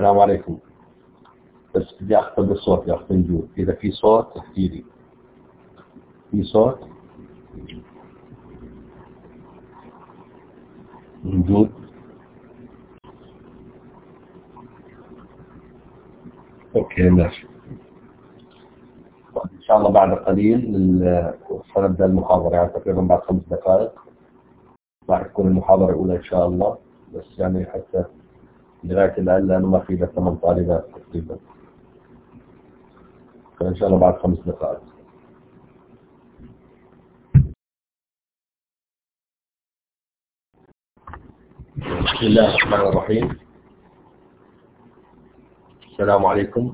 السلام عليكم. بس بدي أختبر الصوت يا أخت نجود، إذا في صوت احكي لي. في صوت؟ نجود؟ أوكي ماشي. إن شاء الله بعد قليل سنبدأ المحاضرة، يعني تقريبا بعد 5 دقائق راح تكون المحاضرة الأولى إن شاء الله. بس يعني حتى لغاية الآن لأنه ما في إلا 8 طالبات تقريبا، فإن شاء الله بعد 5 دقائق. بسم الله الرحمن الرحيم. السلام عليكم.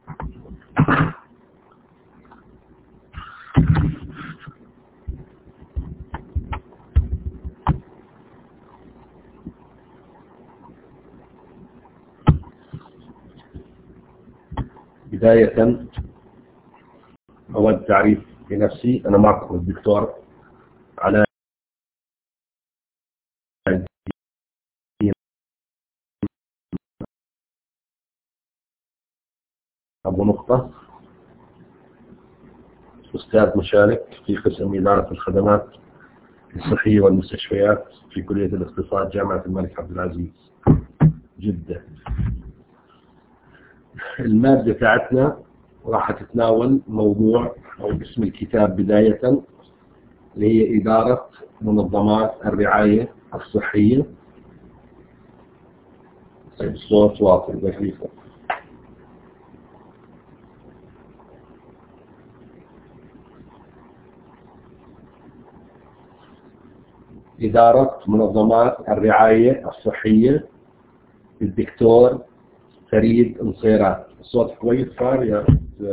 بداية أود تعريف بنفسي. أنا معكم الدكتور علاء أبو نقطة، أستاذ مشارك في قسم إدارة الخدمات الصحية والمستشفيات في كلية الاقتصاد جامعة الملك عبد العزيز جدة. المادة تاعتنا راح تتناول موضوع أو اسم الكتاب بداية اللي هي إدارة منظمات الرعاية الصحية. الصوت واضح دقيقة. إدارة منظمات الرعاية الصحية الدكتور فريد نصيرات. الصوت كويس صار يا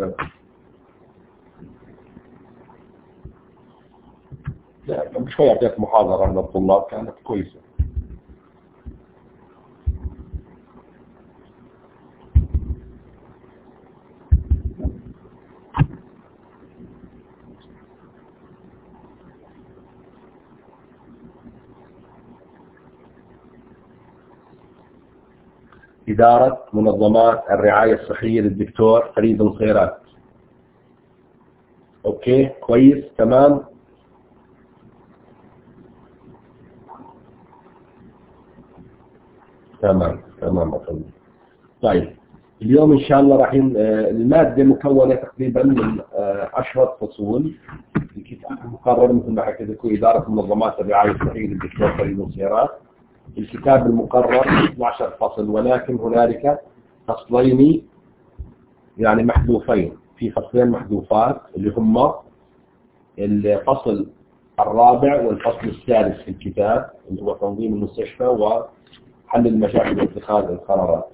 لا شوي أعطيت محاضرة عند الطلاب كانت كويسة. إدارة منظمات الرعاية الصحية للدكتور فريد نصيرات. أوكي كويس تمام. تمام أفهم. طيب اليوم إن شاء الله راح المادة مكونة تقريبا من 10 فصول. الكتاب المقرر مثل ما حكيت لكم إدارة منظمات الرعاية الصحية للدكتور فريد نصيرات. الكتاب المقرر 12 فصل، ولكن هنالك فصلين يعني محذوفين. في فصلين محذوفات اللي هم الفصل الرابع والفصل الثالث في الكتاب اللي هو تنظيم المستشفى وحل المشاكل واتخاذ القرارات.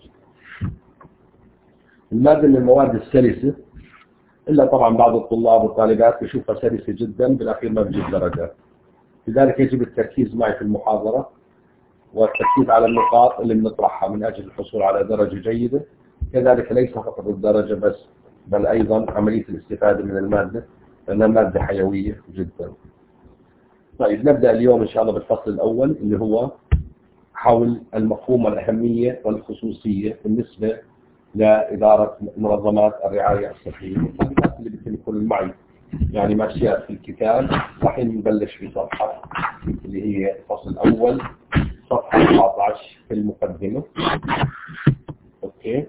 المادة من المواد السلسة، إلا طبعا بعض الطلاب والطالبات بشوفها سلسة جدا بالأخير ما بجيب درجات. لذلك يجب التركيز معي في المحاضرة والتركيز على النقاط اللي بنطرحها من أجل الحصول على درجة جيدة. كذلك ليس فقط الدرجة بس بل أيضا عملية الاستفادة من المادة لأنها مادة حيوية جدا. طيب نبدأ اليوم إن شاء الله بالفصل الأول اللي هو حول المفهوم والأهمية والخصوصية بالنسبة لإدارة منظمات الرعاية الصحية. اللي بتكون معي يعني ماشيات في الكتاب. راح نبلش في صفحة اللي هي الفصل الأول صفحة 14 في المقدمة. أوكي.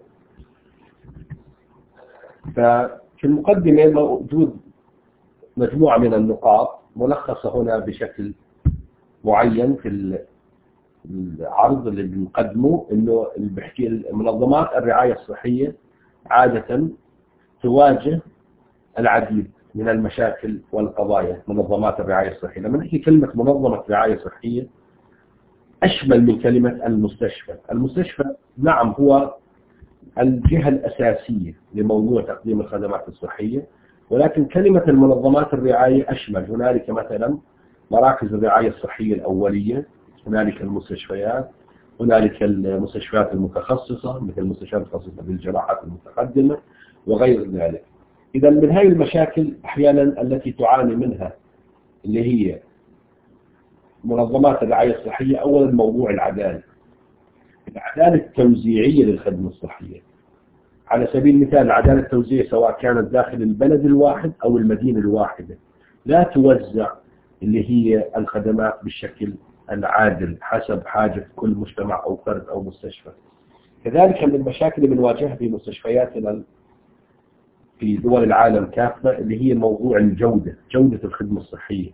ففي المقدمة موجود مجموعة من النقاط ملخصة هنا بشكل معين في العرض اللي بنقدمه، إنه اللي بحكي منظمات الرعاية الصحية عادة تواجه العديد من المشاكل والقضايا. منظمات الرعاية الصحية لما نحكي كلمة منظمة رعاية صحية أشمل من كلمة المستشفى. المستشفى نعم هو الجهة الأساسية لموضوع تقديم الخدمات الصحية، ولكن كلمة المنظمات الرعاية أشمل. هنالك مثلا مراكز الرعاية الصحية الأولية، هنالك المستشفيات، هنالك المستشفيات المتخصصة مثل المستشفيات المتخصصة بالجراحات المتقدمة وغير ذلك. إذا من هذه المشاكل أحيانا التي تعاني منها اللي هي منظمات الرعاية الصحية أولا موضوع العدالة. العدالة التوزيعية للخدمة الصحية. على سبيل المثال العدالة التوزيعية سواء كانت داخل البلد الواحد أو المدينة الواحدة لا توزع اللي هي الخدمات بالشكل العادل حسب حاجة كل مجتمع أو فرد أو مستشفى. كذلك من المشاكل اللي بنواجهها في مستشفياتنا في دول العالم كافة اللي هي موضوع الجودة، جودة الخدمة الصحية.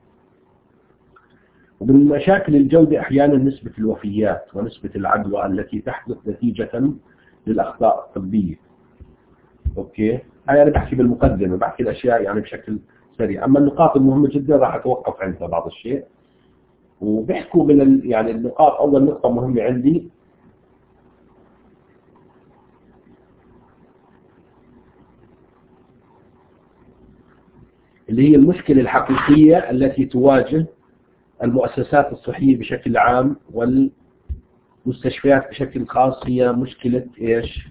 ومن مشاكل الجودة أحيانا نسبة الوفيات ونسبة العدوى التي تحدث نتيجة للأخطاء الطبية. أوكي، هاي أنا بحكي بالمقدمة، بحكي الأشياء يعني بشكل سريع. أما النقاط المهمة جدا راح أتوقف عندها بعض الشيء. وبيحكوا من يعني النقاط، أول نقطة مهمة عندي اللي هي المشكلة الحقيقية التي تواجه المؤسسات الصحية بشكل عام والمستشفيات بشكل خاص، هي مشكلة إيش؟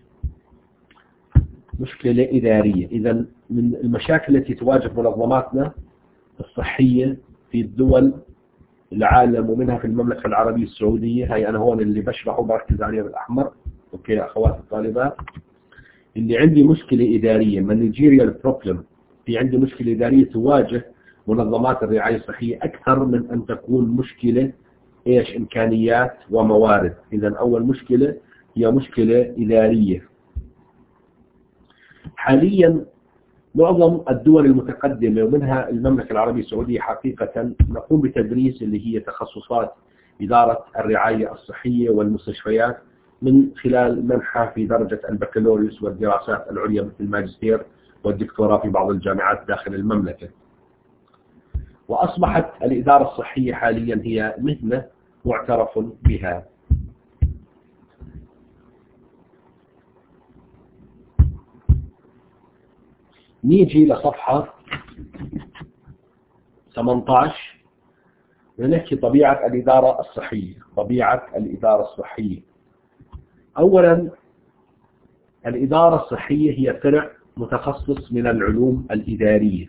مشكلة إدارية. إذا من المشاكل التي تواجه منظماتنا الصحية في الدول العالم ومنها في المملكة العربية السعودية، هاي أنا هون اللي بشرحه بركز عليه بالأحمر. أوكي يا أخوات الطالبات، اللي عندي مشكلة إدارية managerial problem، في عندي مشكلة إدارية تواجه منظمات الرعاية الصحية أكثر من أن تكون مشكلة إيش إمكانيات وموارد. إذا أول مشكلة هي مشكلة إدارية. حاليا معظم الدول المتقدمة ومنها المملكة العربية السعودية حقيقة نقوم بتدريس اللي هي تخصصات إدارة الرعاية الصحية والمستشفيات من خلال منحة في درجة البكالوريوس والدراسات العليا مثل الماجستير والدكتوراه في بعض الجامعات داخل المملكة. وأصبحت الإدارة الصحية حاليا هي مهنة معترف بها. نيجي لصفحة 18 ونحكي طبيعة الإدارة الصحية. طبيعة الإدارة الصحية، أولا الإدارة الصحية هي فرع متخصص من العلوم الإدارية.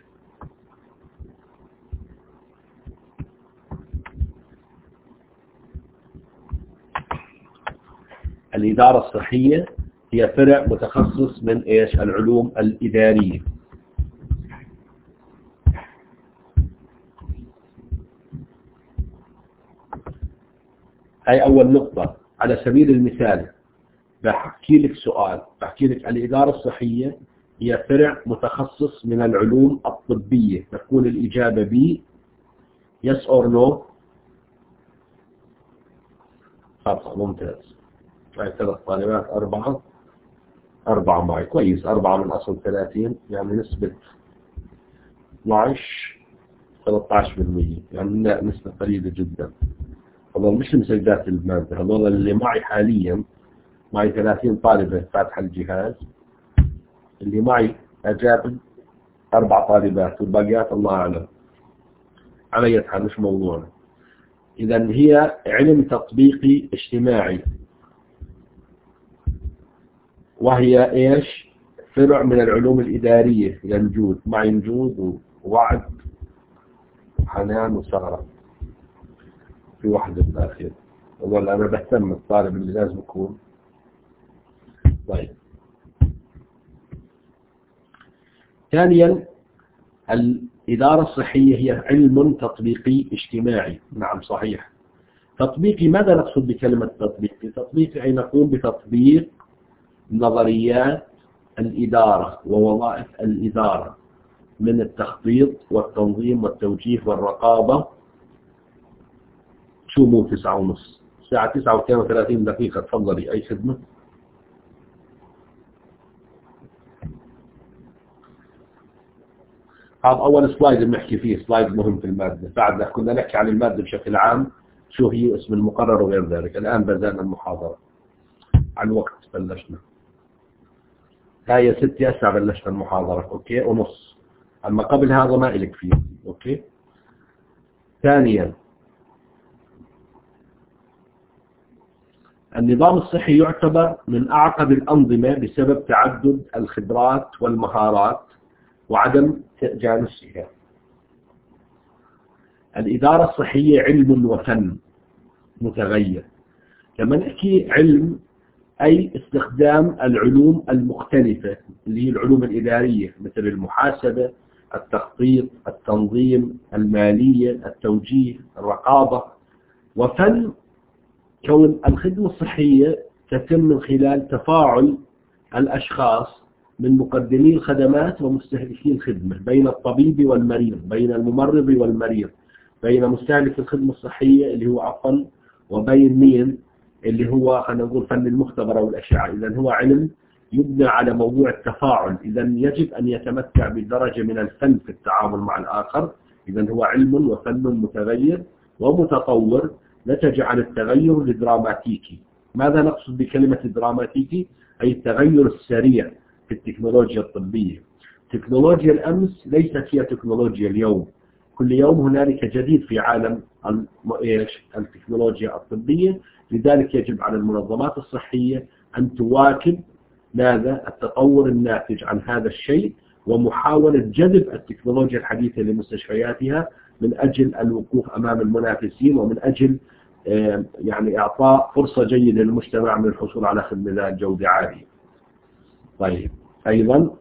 الإدارة الصحية هي فرع متخصص من إيش؟ العلوم الإدارية. هاي أول نقطة. على سبيل المثال بحكي لك سؤال، بحكي لك الإدارة الصحية هي فرع متخصص من العلوم الطبية، تكون الإجابة ب yes or no. خلاص ممتاز. هاي 3 طالبات، 4 معي، كويس. 4 من أصل 30 يعني نسبة 13%، يعني لا نسبة قليلة جدا. هذول مش مسجلات المادة، هذول اللي معي حاليا معي 30 طالبة فاتحة الجهاز. اللي معي أجاب 4 طالبات والباقيات الله أعلم. على أي حال مش موضوعنا. إذا هي علم تطبيقي اجتماعي، وهي إيش؟ فرع من العلوم الإدارية. ينجود معي نجود ووعد وحنان وسارة، في واحدة بالأخير. والله أنا بهتم الطالب اللي لازم يكون. طيب، ثانيا الإدارة الصحية هي علم تطبيقي اجتماعي. نعم صحيح. تطبيقي، ماذا نقصد بكلمة تطبيقي؟ تطبيقي أي نقوم بتطبيق نظريات الإدارة ووظائف الإدارة من التخطيط والتنظيم والتوجيه والرقابة. شو مو 9:30؟ الساعة 9:32. تفضلي، أي خدمة. هذا أول سلايد بنحكي فيه، سلايد مهم في المادة. بعد كنا نحكي عن المادة بشكل عام، شو هي اسم المقرر وغير ذلك. الآن بدأنا المحاضرة على الوقت، بلشنا. هاي يا ستي أسرع بلشنا المحاضرة. أوكي ونص. أما قبل هذا ما إلك فيه. أوكي. ثانيا النظام الصحي يعتبر من أعقد الأنظمة بسبب تعدد الخبرات والمهارات وعدم تجانسها. الإدارة الصحية علم وفن متغير. لما نحكي علم أي استخدام العلوم المختلفة اللي هي العلوم الإدارية مثل المحاسبة، التخطيط، التنظيم، المالية، التوجيه، الرقابة. وفن كون الخدمة الصحية تتم من خلال تفاعل الأشخاص من مقدمي الخدمات ومستهلكي الخدمة، بين الطبيب والمريض، بين الممرض والمريض، بين مستهلك الخدمة الصحية اللي هو عفوا وبين مين اللي هو خلينا نقول فن المختبر أو الأشعة. إذا هو علم يبنى على موضوع التفاعل، إذا يجب أن يتمتع بدرجة من الفن في التعامل مع الآخر. إذا هو علم وفن متغير ومتطور نتج عن التغير الدراماتيكي. ماذا نقصد بكلمة دراماتيكي؟ أي التغير السريع في التكنولوجيا الطبية. تكنولوجيا الأمس ليست هي تكنولوجيا اليوم، كل يوم هنالك جديد في عالم التكنولوجيا الطبية. لذلك يجب على المنظمات الصحية أن تواكب ماذا؟ التطور الناتج عن هذا الشيء، ومحاولة جذب التكنولوجيا الحديثة لمستشفياتها من أجل الوقوف أمام المنافسين، ومن أجل يعني إعطاء فرصة جيدة للمجتمع من الحصول على خدمة ذات جودة عالية. طيب، أيضا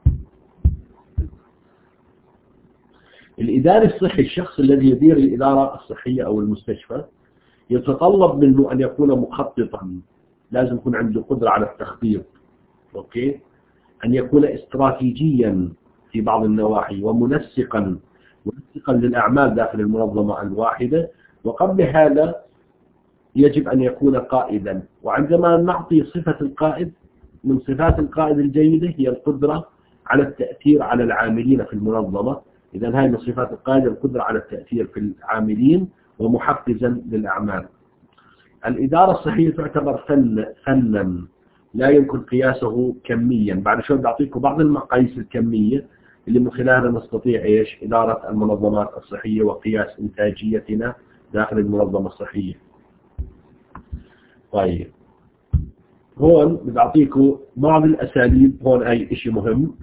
الإداري الصحي، الشخص الذي يدير الإدارة الصحية أو المستشفى، يتطلب منه أن يكون مخططا، لازم يكون عنده قدرة على التخطيط، أوكي؟ أن يكون استراتيجيا في بعض النواحي، ومنسقا للأعمال داخل المنظمة الواحدة. وقبل هذا يجب أن يكون قائدا. وعندما نعطي صفة القائد، من صفات القائد الجيدة هي القدرة على التأثير على العاملين في المنظمة. إذا هاي من صفات القائد القدرة على التأثير في العاملين ومحفزا للأعمال. الإدارة الصحية تعتبر فنا لا يمكن قياسه كميا. بعد شوي بعطيكم بعض المقاييس الكمية اللي من خلالها نستطيع إدارة المنظمات الصحية وقياس إنتاجيتنا داخل المنظمة الصحية. طيب، هون بعطيكم بعض الأساليب. هون أي شيء مهم،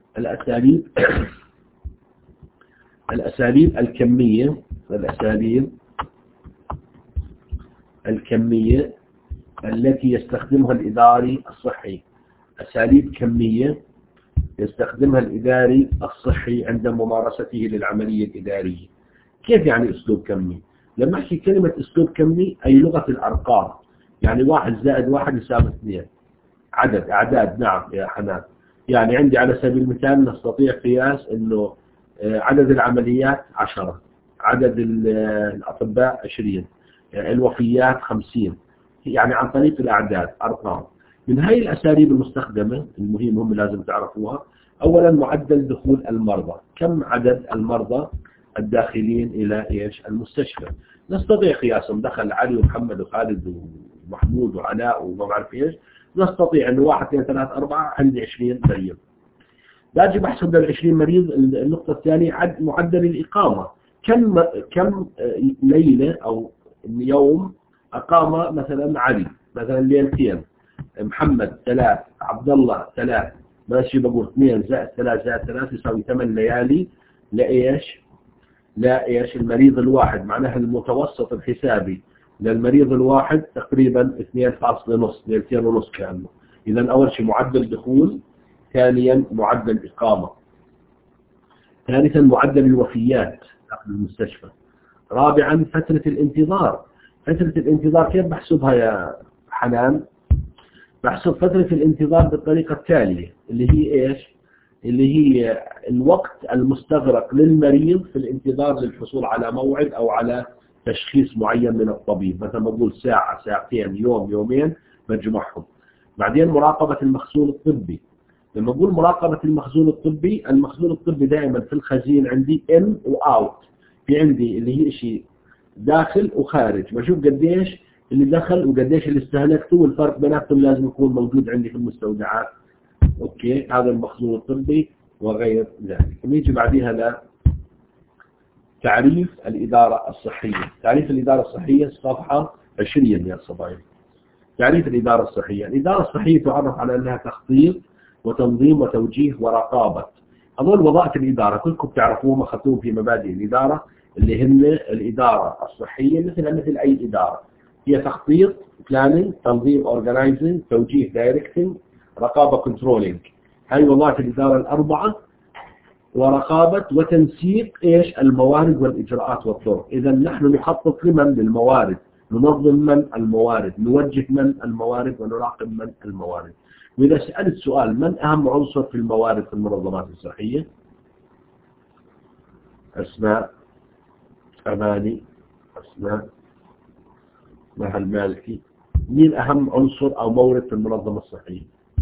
الأساليب الكمية التي يستخدمها الإداري الصحي. أساليب كمية يستخدمها الإداري الصحي عند ممارسته للعملية الإدارية. كيف يعني أسلوب كمي؟ لما أحكي كلمة أسلوب كمي أي لغة الأرقام، يعني 1 زائد 1 يساوي 2. أعداد. نعم يا حنان. يعني عندي على سبيل المثال نستطيع قياس أنه عدد العمليات 10، عدد الأطباء 20، الوفيات 50. يعني عن طريق الأعداد، أرقام. من هاي الأساليب المستخدمة المهم لازم تعرفوها. أولا معدل دخول المرضى، كم عدد المرضى الداخلين إلى المستشفى. نستطيع قياسهم، دخل علي ومحمد وخالد ومحمود وعلاء وما بعرف إيش، نستطيع أنه 1 2 3 4 عندي 20 مريض. باجي بحسب لل 20 مريض. النقطة الثانية معدل الإقامة، كم ليلة أو يوم أقام مثلا علي، مثلا ليلتين، محمد 3، عبد الله 3، ماشي بقول 2 زائد 3 زائد 3 يساوي 8 ليالي لإيش المريض الواحد. معناها المتوسط الحسابي للمريض الواحد تقريبا 2.5 ليلتين ونص كانوا. إذا أول شيء معدل دخول، ثانيا معدل إقامة، ثالثا معدل الوفيات داخل المستشفى، رابعا فترة الانتظار. فترة الانتظار كيف بحسبها يا حنان؟ بحسب فترة الانتظار بالطريقة التالية، اللي هي إيش؟ اللي هي الوقت المستغرق للمريض في الانتظار للحصول على موعد أو على تشخيص معين من الطبيب. مثلا بقول ساعة، ساعتين، يوم، يومين، بجمعهم. بعدين مراقبة المخزون الطبي. لما أقول مراقبة المخزون الطبي دائما في الخزين عندي إن وأوت. في عندي اللي هي شيء داخل وخارج، بشوف قديش اللي دخل وقديش اللي استهلكته، والفرق بيناتهم لازم يكون موجود عندي في المستودعات. اوكي، هذا المخزون الطبي وغير ذلك. نيجي بعدها لتعريف الإدارة الصحية. تعريف الإدارة الصحية صفحة 20 يا صبايا. تعريف الإدارة الصحية. الإدارة الصحية تعرف على أنها تخطيط وتنظيم وتوجيه ورقابة. هذول وظائف الإدارة كلكم تعرفوهم أخذتوهم في مبادئ الإدارة، اللي هن الإدارة الصحية مثل أي إدارة. هي تخطيط planning تنظيم organizing توجيه directing رقابة controlling. هاي وظائف الإدارة الأربعة، ورقابة وتنسيق إيش الموارد والإجراءات والطرق. إذا نحن نخطط لمن للموارد، ننظم من الموارد، نوجه من الموارد، ونراقب من الموارد. وإذا سألت سؤال من أهم عنصر في الموارد في المنظمات الصحية؟ أسماء، أماني، أسماء، مها المالكي، مين أهم عنصر أو مورد في المنظمة الصحية؟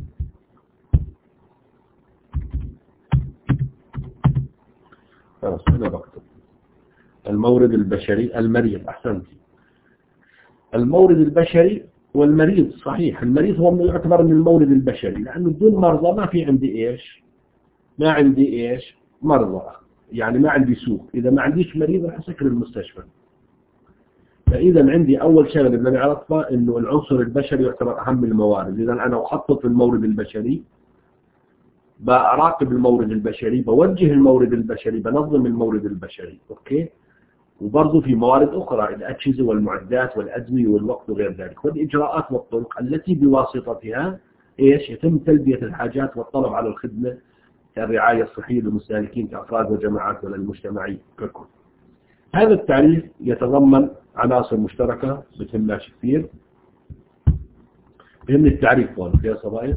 خلاص أنا بكتب المورد البشري، المريض. أحسنتي، المورد البشري والمريض. صحيح، المريض هو يعتبر من المورد البشري، لأنه بدون مرضى ما في عندي إيش؟ ما عندي إيش؟ مرضى، يعني ما عندي سوق. إذا ما عنديش مريض راح أسكر المستشفى. فإذا عندي أول شغلة بدنا نعرفها إنه العنصر البشري يعتبر أهم الموارد. إذا أنا أخطط المورد البشري، براقب المورد البشري، بوجه المورد البشري، بنظم المورد البشري. أوكي. وبرضه في موارد أخرى، الأجهزة والمعدات والأدوية والوقت وغير ذلك، والإجراءات والطرق التي بواسطتها إيش يتم تلبية الحاجات والطلب على الخدمة كالرعاية الصحية للمستهلكين كأفراد وجماعات وللمجتمعين ككل. هذا التعريف يتضمن عناصر مشتركة بتهمناش كثير. بهمني التعريف هون يا صبايا.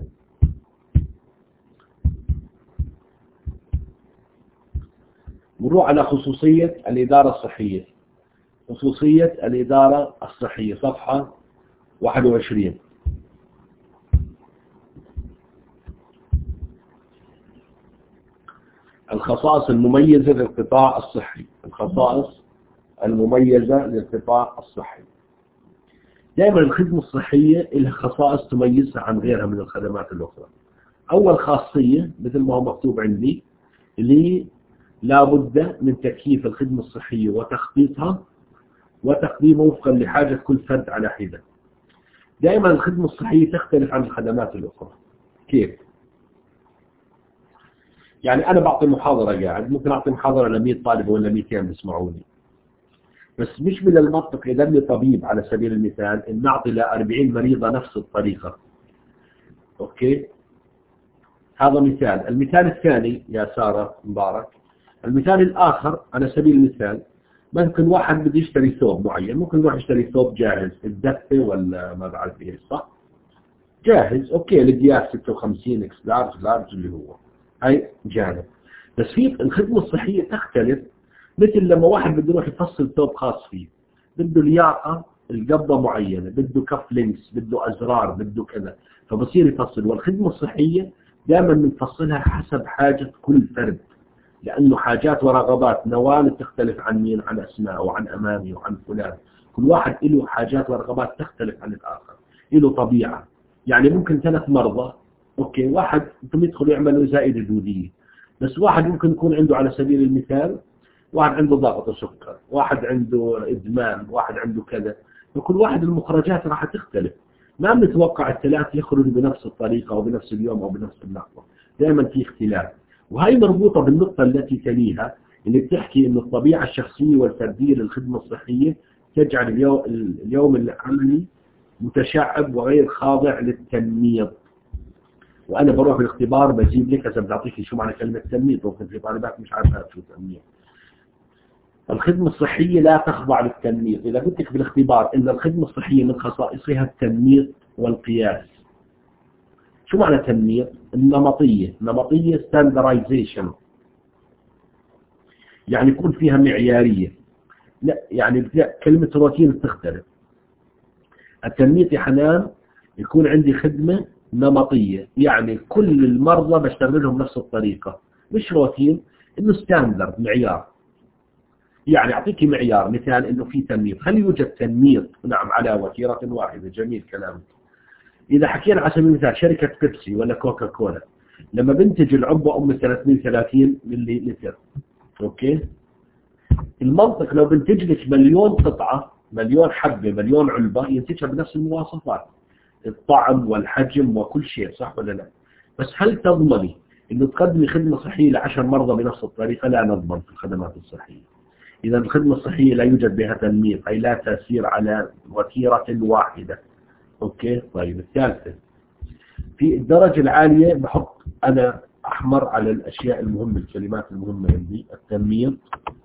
نروح على خصوصية الإدارة الصحية. خصوصية الإدارة الصحية صفحة 21. الخصائص المميزة للقطاع الصحي. الخصائص المميزة للقطاع الصحي. دائما الخدمة الصحية لها خصائص تميزها عن غيرها من الخدمات الأخرى. أول خاصية مثل ما هو مكتوب عندي، اللي لا بد من تكييف الخدمة الصحية وتخطيطها وتقديمه وفقا لحاجة كل فرد على حدة. دائما الخدمة الصحية تختلف عن الخدمات الأخرى. كيف؟ يعني أنا بعطي محاضرة قاعد، ممكن أعطي محاضرة ل100 طالب ولا 200 بيسمعوني، بس مش من المنطق إذا لي طبيب على سبيل المثال إن نعطي ل40 مريضة نفس الطريقة. أوكي؟ هذا مثال. المثال الثاني يا سارة مبارك، المثال الآخر على سبيل المثال، ممكن واحد بده يشتري ثوب معين، ممكن يروح يشتري ثوب جاهز الدفة ولا ما بعرف ايش، صح؟ جاهز، اوكي، القياس 56 اكس لارج اللي هو هاي جانب. بس في الخدمة الصحية تختلف، مثل لما واحد بده يروح يفصل ثوب خاص فيه، بده لياقة القبضة معينة، بده كف لينكس، بده أزرار، بده كذا، فبصير يفصل. والخدمة الصحية دائما بنفصلها حسب حاجة كل فرد، لأنه حاجات ورغبات نوال تختلف عن مين؟ عن أسماء وعن أمامي وعن فلان. كل واحد له حاجات ورغبات تختلف عن الآخر، له طبيعة. يعني ممكن 3 مرضى، أوكي، واحد يدخل يعمل زائدة دودية، بس واحد ممكن يكون عنده على سبيل المثال واحد عنده ضغط وسكر، واحد عنده إدمان، واحد عنده كذا، فكل واحد المخرجات راح تختلف. ما بنتوقع الثلاث يخرجوا بنفس الطريقة أو بنفس اليوم أو بنفس اللحظة، دائما في اختلاف. وهي مربوطة بالنقطة التي تليها اللي بتحكي إنه الطبيعة الشخصية والفردية للخدمة الصحية تجعل اليوم العملي متشعب وغير خاضع للتنميط. وأنا بروح بالاختبار بجيب لك إذا بعطيك شو معنى كلمة تنميط، ممكن في طالبات مش عارفة شو تنميط. الخدمة الصحية لا تخضع للتنميط. إذا قلت لك بالاختبار إن الخدمة الصحية من خصائصها التنميط والقياس. شو معنى تنميط؟ النمطية. نمطية standardization، يعني يكون فيها معيارية. لا يعني كلمة روتين تختلف. التنميط يا حنان يكون عندي خدمة نمطية، يعني كل المرضى بشتغلهم نفس الطريقة، مش روتين، إنه ستاندرد معيار. يعني أعطيك معيار مثال إنه في تنميط. هل يوجد تنميط؟ نعم، على وتيرة واحدة. جميل كلامك. إذا حكينا على سبيل المثال شركة بيبسي ولا كوكا كولا، لما بنتج العبوة 330 ملي لتر، أوكي، المنطق لو بنتج لك مليون قطعة، مليون حبة، مليون علبة، ينتجها بنفس المواصفات، الطعم والحجم وكل شيء، صح ولا لا؟ بس هل تضمني إنه تقدمي خدمة صحية ل10 مرضى بنفس الطريقة؟ لا نضمن في الخدمات الصحية. إذا الخدمة الصحية لا يوجد بها تنميط، أي لا تسير على وتيرة واحدة. أوكي. طيب الثالثة، في الدرجة العالية بحط أنا أحمر على الأشياء المهمة، الكلمات المهمة عندي: التنميط،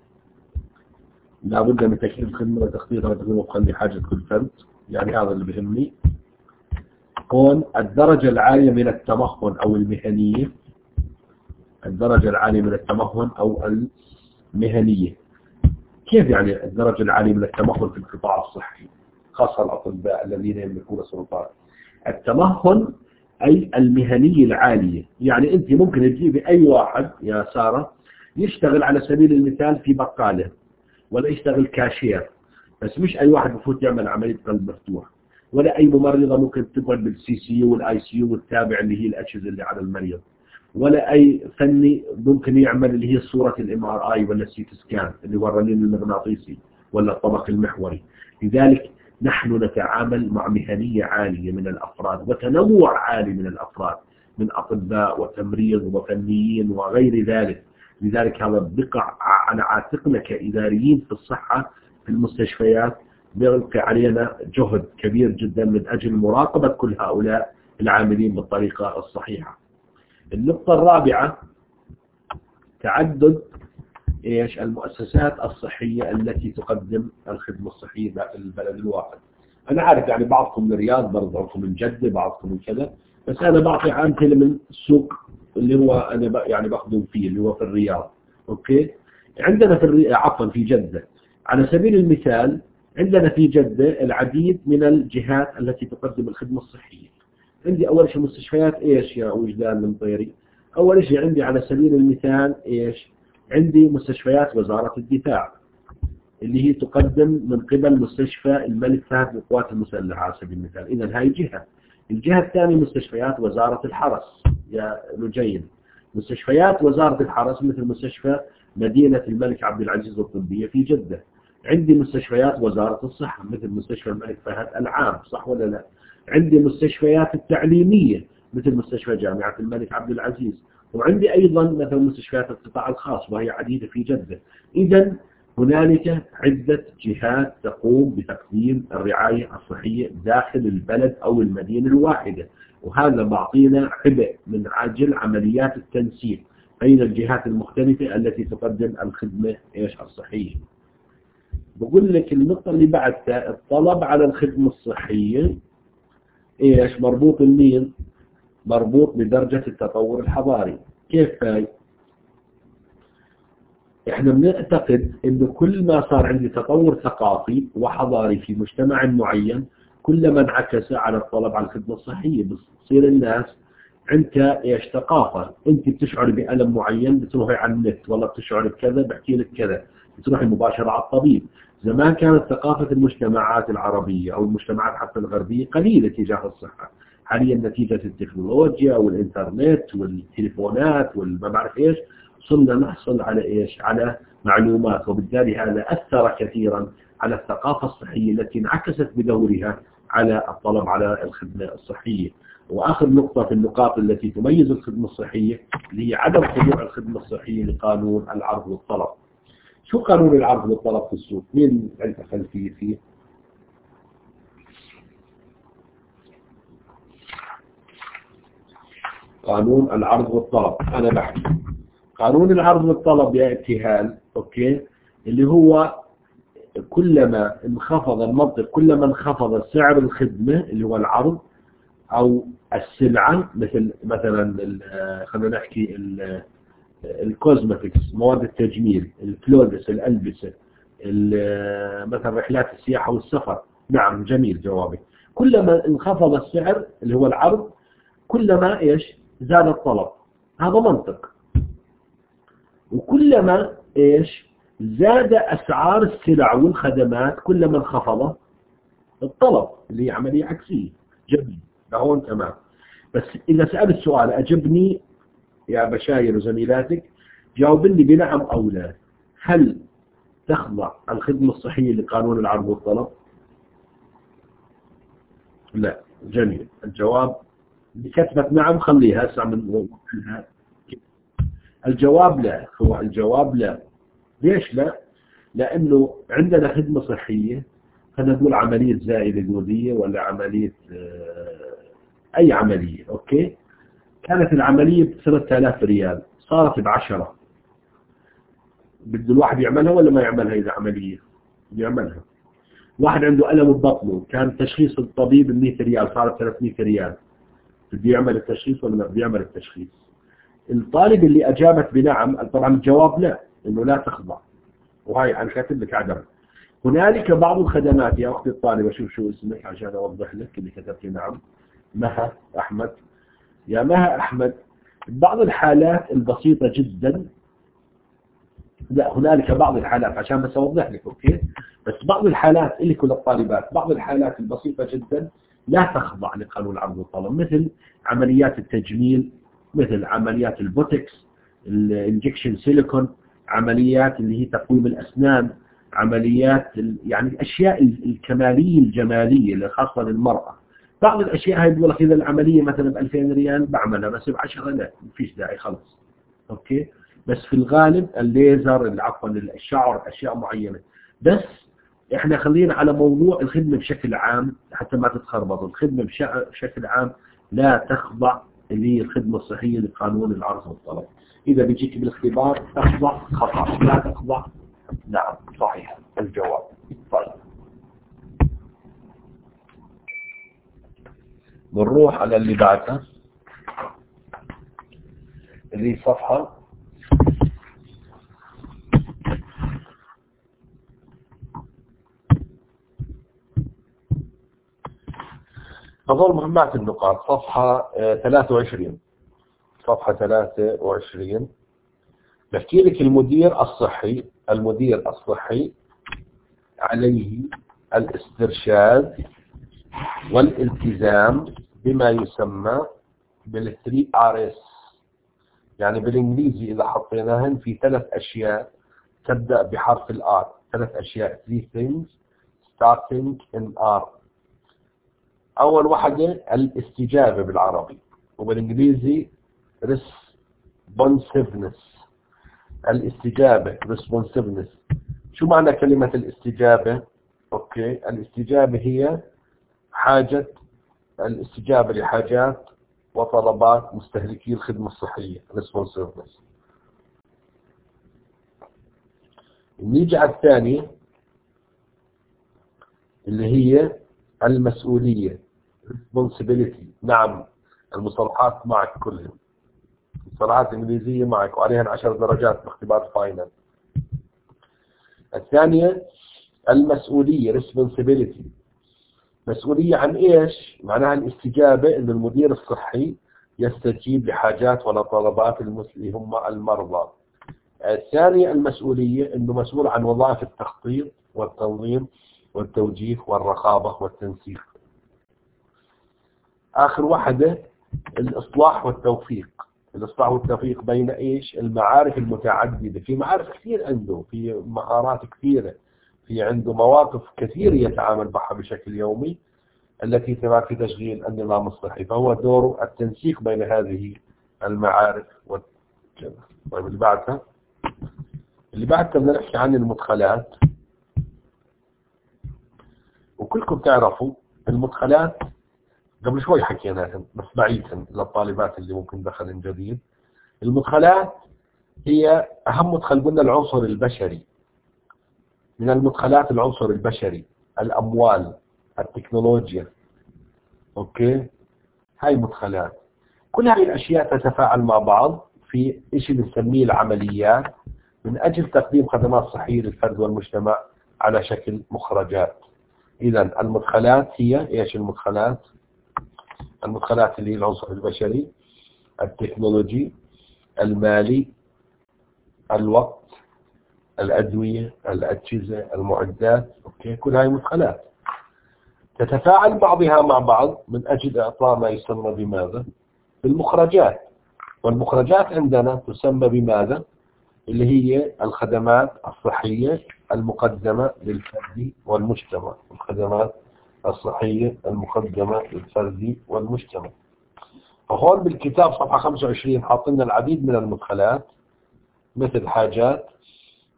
لا بد من تكليف الخدمة وتخطيطها وتقديم وفقا لحاجة كل فرد، يعني هذا اللي بهمني. هون الدرجة العالية من التمهن أو المهنية، الدرجة العالية من التمهن أو المهنية. كيف يعني الدرجة العالية من التمهن في القطاع الصحي، خاصة الأطباء الذين يملكون سلطات؟ التمهن أي المهنية العالية، يعني أنت ممكن تجيبي أي واحد يا سارة يشتغل على سبيل المثال في بقالة ولا يشتغل كاشير، بس مش أي واحد بفوت يعمل عملية قلب مفتوح، ولا أي ممرضة ممكن تقعد بالسي سي يو والآي سي يو والتابع اللي هي الأجهزة اللي على المريض، ولا أي فني ممكن يعمل اللي هي صورة الام ار اي ولا السيت سكان اللي هو الرنين المغناطيسي ولا الطبق المحوري. لذلك نحن نتعامل مع مهنية عالية من الأفراد وتنوع عالي من الأفراد، من أطباء وتمريض وفنيين وغير ذلك. لذلك هذا بقع على عاتقنا كإداريين في الصحة في المستشفيات، بيلقي علينا جهد كبير جدا من أجل مراقبة كل هؤلاء العاملين بالطريقة الصحيحة. النقطة الرابعة: تعدد المؤسسات الصحية التي تقدم الخدمة الصحية في البلد الواحد. أنا عارف يعني بعضكم من الرياض، بعضكم من جدة، بعضكم من كذا، بس أنا بعطي أمثلة من السوق اللي هو أنا يعني بخدم فيه اللي هو في الرياض. أوكي. عندنا عفوا في جدة على سبيل المثال، عندنا في جدة العديد من الجهات التي تقدم الخدمة الصحية. عندي أول شيء مستشفيات إيش يا وجدان المطيري؟ أول شيء عندي على سبيل المثال إيش؟ عندي مستشفيات وزارة الدفاع اللي هي تقدم من قبل مستشفى الملك فهد للقوات المسلحة على سبيل المثال. إذا هاي جهة. الجهة الثانية مستشفيات وزارة الحرس يا لجين، مستشفيات وزارة الحرس مثل مستشفى مدينة الملك عبد العزيز الطبية في جدة. عندي مستشفيات وزارة الصحة مثل مستشفى الملك فهد العام، صح ولا لا؟ عندي مستشفيات التعليمية مثل مستشفى جامعة الملك عبد العزيز، وعندي أيضا مثل مستشفيات القطاع الخاص وهي عديدة في جدة. إذا هنالك عدة جهات تقوم بتقديم الرعاية الصحية داخل البلد أو المدينة الواحدة، وهذا معطينا عبء من عجل عمليات التنسيق بين الجهات المختلفة التي تقدم الخدمة الصحية. بقول لك النقطة اللي بعدها: الطلب على الخدمة الصحية مربوط بمين؟ مربوط بدرجة التطور الحضاري. كيف هاي؟ احنا بنعتقد انه كل ما صار عندي تطور ثقافي وحضاري في مجتمع معين كلما انعكس على الطلب على الخدمة الصحية. بتصير الناس عندها ثقافة، انت بتشعر بألم معين بتروحي على النت، والله بتشعر بكذا بحكي لك كذا، بتروحي مباشرة على الطبيب. زمان كانت ثقافة المجتمعات العربية او المجتمعات حتى الغربية قليلة تجاه الصحة. حاليا نتيجة التكنولوجيا والإنترنت والتليفونات والما بعرف إيش صرنا نحصل على على معلومات، وبالتالي هذا أثر كثيرا على الثقافة الصحية التي انعكست بدورها على الطلب على الخدمة الصحية. وآخر نقطة في النقاط التي تميز الخدمة الصحية اللي هي عدم خضوع الخدمة الصحية لقانون العرض والطلب. شو قانون العرض والطلب في السوق؟ مين عنده خلفية فيه؟ قانون العرض والطلب أنا بحكي قانون العرض والطلب يا ابتهال. أوكي. اللي هو كلما انخفض المنطق، كلما انخفض سعر الخدمة اللي هو العرض أو السلعة، مثلا خلينا نحكي الكوزمتكس، مواد التجميل، الكلودس، الألبسة، مثلا رحلات السياحة والسفر. نعم جميل جوابي. كلما انخفض السعر اللي هو العرض كلما زاد الطلب. هذا منطق. وكلما زاد أسعار السلع والخدمات كلما انخفض الطلب، اللي هي عملية عكسية. جميل لهون تمام. بس إذا سألت سؤال أجبني يا بشاير وزميلاتك، جاوبني بنعم أو لا. هل تخضع الخدمة الصحية لقانون العرض والطلب؟ لا. جميل. الجواب بكتبة نعم خليها هسه من الجواب لا. هو الجواب لا. ليش لا؟ لأنه عندنا خدمة صحية خلينا نقول عملية زائدة جودية ولا عملية أي عملية. أوكي، كانت العملية ب3000 ريال صارت ب10. بده الواحد يعملها ولا ما يعملها؟ إذا عملية يعملها. واحد عنده ألم ببطنه، كان تشخيص الطبيب ب100 ريال صارت 300 ريال، بده يعمل التشخيص ولا ما بده يعمل التشخيص؟ الطالب اللي أجابت بنعم، طبعا الجواب لا، إنه لا تخضع، وهي أنا كاتب لك عدم. هنالك بعض الخدمات يا أختي الطالبة، شوف شو اسمك عشان أوضح لك اللي كتبت نعم. مها أحمد. يا مها أحمد، بعض الحالات البسيطة جدا، لا هنالك بعض الحالات عشان بس أوضح لك. أوكي، بس بعض الحالات اللي كل الطالبات، بعض الحالات البسيطة جدا لا تخضع لقانون العرض والطلب، مثل عمليات التجميل، مثل عمليات البوتكس، الانجكشن سيليكون، عمليات اللي هي تقويم الأسنان، عمليات يعني الأشياء الكمالية الجمالية اللي خاصة للمرأة. بعض الأشياء هاي بيقول لك إذا العملية مثلا ب 2000 ريال بعملها، بس ب10 لا، ما فيش داعي خلص. أوكي، بس في الغالب الليزر، عفوا الشعر، أشياء معينة. بس احنا خلينا على موضوع الخدمة بشكل عام حتى ما تتخربطوا. الخدمة بشكل عام لا تخضع اللي هي الخدمة الصحية لقانون العرض والطلب. إذا بيجيك بالاختبار تخضع خطأ، لا تخضع نعم صحيح الجواب. طيب بنروح على اللي بعدها، اللي صفحة 23. صفحة 23. صفحة 23 بحكي لك المدير الصحي عليه الاسترشاد والالتزام بما يسمى بال3 Rs. يعني بالإنجليزي إذا حطيناهن في 3 أشياء تبدأ بحرف الR، 3 أشياء، 3 things starting in R. أول واحدة الاستجابة بالعربي، وبالإنجليزي responsiveness. الاستجابة responsiveness. شو معنى كلمة الاستجابة؟ أوكي، الاستجابة هي الاستجابة لحاجات وطلبات مستهلكي الخدمة الصحية responsiveness. نيجي على الثانية اللي هي المسؤولية responsibility. نعم المصطلحات معك كلها، المصطلحات الإنجليزية معك وعليها 10 درجات باختبار فاينل. الثانية المسؤولية responsibility. مسؤولية عن إيش؟ معناها الاستجابة إن المدير الصحي يستجيب لحاجات ولا طلبات اللي هم المرضى. الثانية المسؤولية إنه مسؤول عن وظائف التخطيط والتنظيم والتوجيه والرقابة والتنسيق. آخر واحدة الإصلاح والتوفيق. الإصلاح والتوفيق بين إيش؟ المعارف المتعددة. في معارف كثير عنده، في مهارات كثيرة، في عنده مواقف كثيرة يتعامل معها بشكل يومي التي تبع في تشغيل النظام الصحي، فهو دوره التنسيق بين هذه المعارف وكذا. طيب اللي بعدها بدنا نحكي عن المدخلات. وكلكم تعرفوا المدخلات، قبل شوي حكيناهم بس بعيدهم للطالبات اللي ممكن دخل جديد. المدخلات هي أهم مدخل قلنا العنصر البشري. من المدخلات العنصر البشري، الأموال، التكنولوجيا. أوكي، هاي مدخلات. كل هذه الأشياء تتفاعل مع بعض في شيء بنسميه العمليات من أجل تقديم خدمات صحية للفرد والمجتمع على شكل مخرجات. إذا المدخلات هي إيش؟ المدخلات اللي هي العنصر البشري، التكنولوجي، المالي، الوقت، الأدوية، الأجهزة، المعدات. أوكي، كل هاي مدخلات تتفاعل بعضها مع بعض من أجل إعطاء ما يسمى بماذا؟ بالمخرجات. والمخرجات عندنا تسمى بماذا؟ اللي هي الخدمات الصحية المقدمة للفرد والمجتمع. الخدمات الصحية المقدمة للفرد والمجتمع. فهون بالكتاب صفحة 25 حاطلنا العديد من المدخلات، مثل حاجات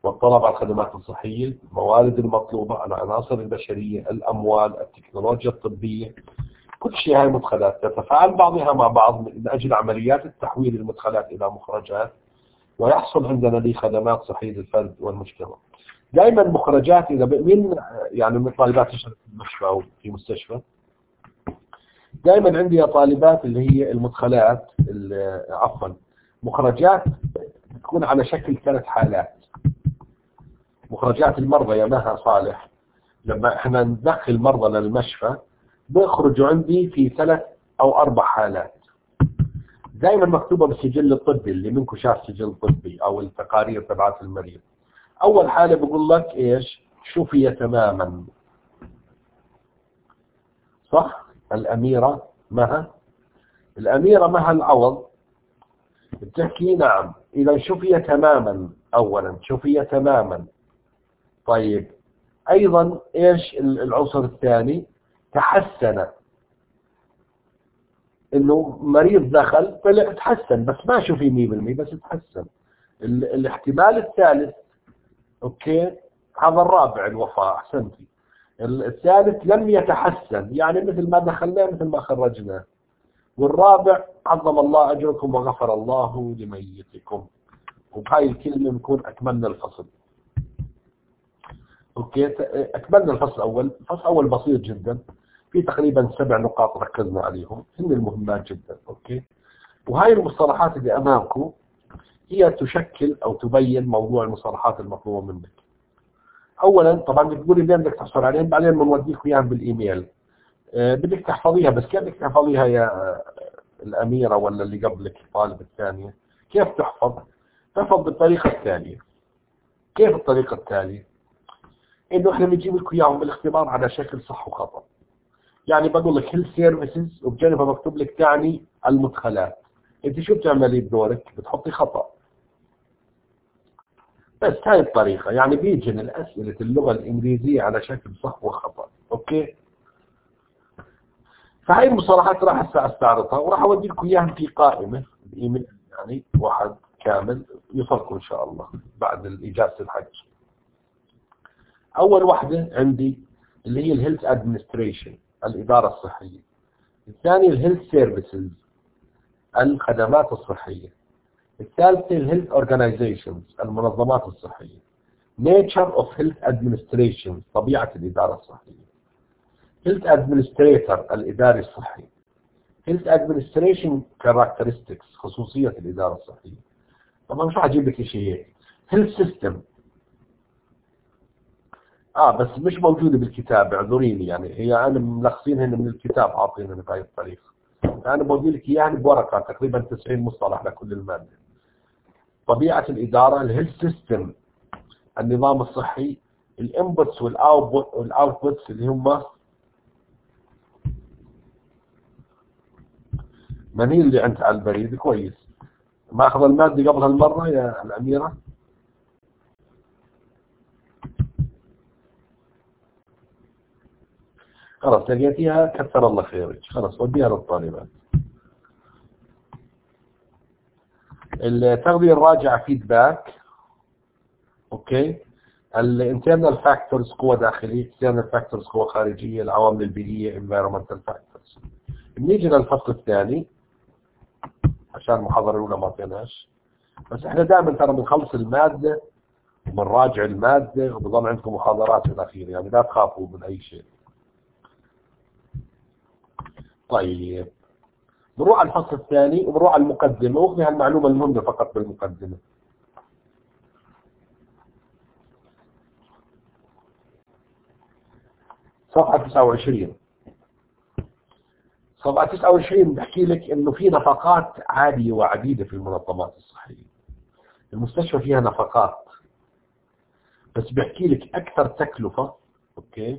والطلب على الخدمات الصحية، الموارد المطلوبة، العناصر البشرية، الأموال، التكنولوجيا الطبية. كل شيء هاي مدخلات تتفاعل بعضها مع بعض من أجل عمليات التحويل المدخلات إلى مخرجات، ويحصل عندنا دي خدمات صحية للفرد والمجتمع. دائما مخرجات إذا مين يعني من الطالبات تشتغل في المستشفى أو في مستشفى، دائما عندي يا طالبات اللي هي المدخلات عفوا مخرجات تكون على شكل 3 حالات. مخرجات المرضى يا مها صالح، لما احنا ندخل مرضى للمشفى بيخرجوا عندي في 3 أو 4 حالات. دائما مكتوبة بالسجل الطبي، اللي منكم شاف سجل طبي أو التقارير تبعت المريض. أول حالة بقول لك إيش؟ شفي تماما، صح؟ الأميرة مها، الأميرة مها العوض بتحكي نعم. إذا شفي تماما، أولا شفي تماما. طيب أيضا إيش العنصر الثاني؟ تحسن، إنه مريض دخل طلع تحسن بس ما شفي 100% بس تحسن. الاحتمال الثالث، أوكي، هذا الرابع الوفاة، أحسنتي. الثالث لم يتحسن، يعني مثل ما دخلناه مثل ما خرجناه. والرابع عظم الله أجركم وغفر الله لميتكم. وبهاي الكلمة بنكون أكملنا الفصل. أوكي، أكملنا الفصل الأول. الفصل الأول بسيط جدا، في تقريبا 7 نقاط ركزنا عليهم، هن المهمات جدا. أوكي، وهاي المصطلحات اللي أمامكم هي تشكل أو تبين موضوع المصطلحات المطلوبة منك. أولا طبعا بتقولي لين بدك تحصل عليهم، بعدين بنوديك إياهم بالإيميل. بدك تحفظيها، بس كيف بدك تحفظيها يا الأميرة ولا اللي قبلك الطالب الثانية؟ كيف تحفظ؟ تحفظ بالطريقة التالية. كيف الطريقة التالية؟ إنه إحنا بنجيب لكم إياهم بالاختبار على شكل صح وخطأ. يعني بقول لك هيلث سيرفيسز وبجانبها بكتب لك تعني المدخلات. أنت شو بتعملي بدورك؟ بتحطي خطأ. بس هاي الطريقة، يعني بيجن الأسئلة اللغة الإنجليزية على شكل صح وخطأ. أوكي؟ فهاي المصطلحات راح استعرضها وراح اودي لكم اياها في قائمه بايميل، يعني واحد كامل يوصلكم ان شاء الله بعد اجازه الحج. اول واحده عندي اللي هي الهيلث ادمنستريشن، الاداره الصحيه. الثانيه الهيلث سيرفيسز، الخدمات الصحيه. الثالثه الهيلث اورجانيزيشنز، المنظمات الصحيه. نيتشر اوف هيلث ادمنستريشن، طبيعه الاداره الصحيه. هيلث ادمنستريتور، الاداري الصحي. Health Administration Characteristics، خصوصية الإدارة الصحية. طبعا مش هجيب لك شيء هيك. Health System، بس مش موجودة بالكتاب، اعذريني، يعني هي أنا ملخصينها من الكتاب عاطينها بهاي الطريقة. أنا بودي لك إياها بورقة تقريبا 90 مصطلح لكل المادة. طبيعة الإدارة، الهيلث سيستم، النظام الصحي. الانبوتس والاوتبوتس اللي هم من هي اللي عندها على البريد. كويس، ماخذ المادة قبل هالمرة يا الأميرة؟ خلاص لقيتيها، كثر الله خيرك. خلاص وديها للطالبات. التغذية الراجعة فيدباك. اوكي. الانترنال فاكتورز، قوة داخلية. external فاكتورز، قوة خارجية. العوامل البيئية environmental فاكتورز. بنيجي للفصل الثاني عشان المحاضرة الأولى ما فيناش، بس احنا دائما ترى بنخلص المادة وبنراجع المادة وبضل عندكم محاضرات في الأخير، يعني لا تخافوا من أي شيء. طيب بنروح على الفصل الثاني وبنروح على المقدمة، وفي هالمعلومة المهمة فقط بالمقدمة. صفحة 29. صفحة 29 بحكي لك انه في نفقات عالية وعديدة في المنظمات الصحية. المستشفى فيها نفقات، بس بحكي لك اكثر تكلفة. اوكي،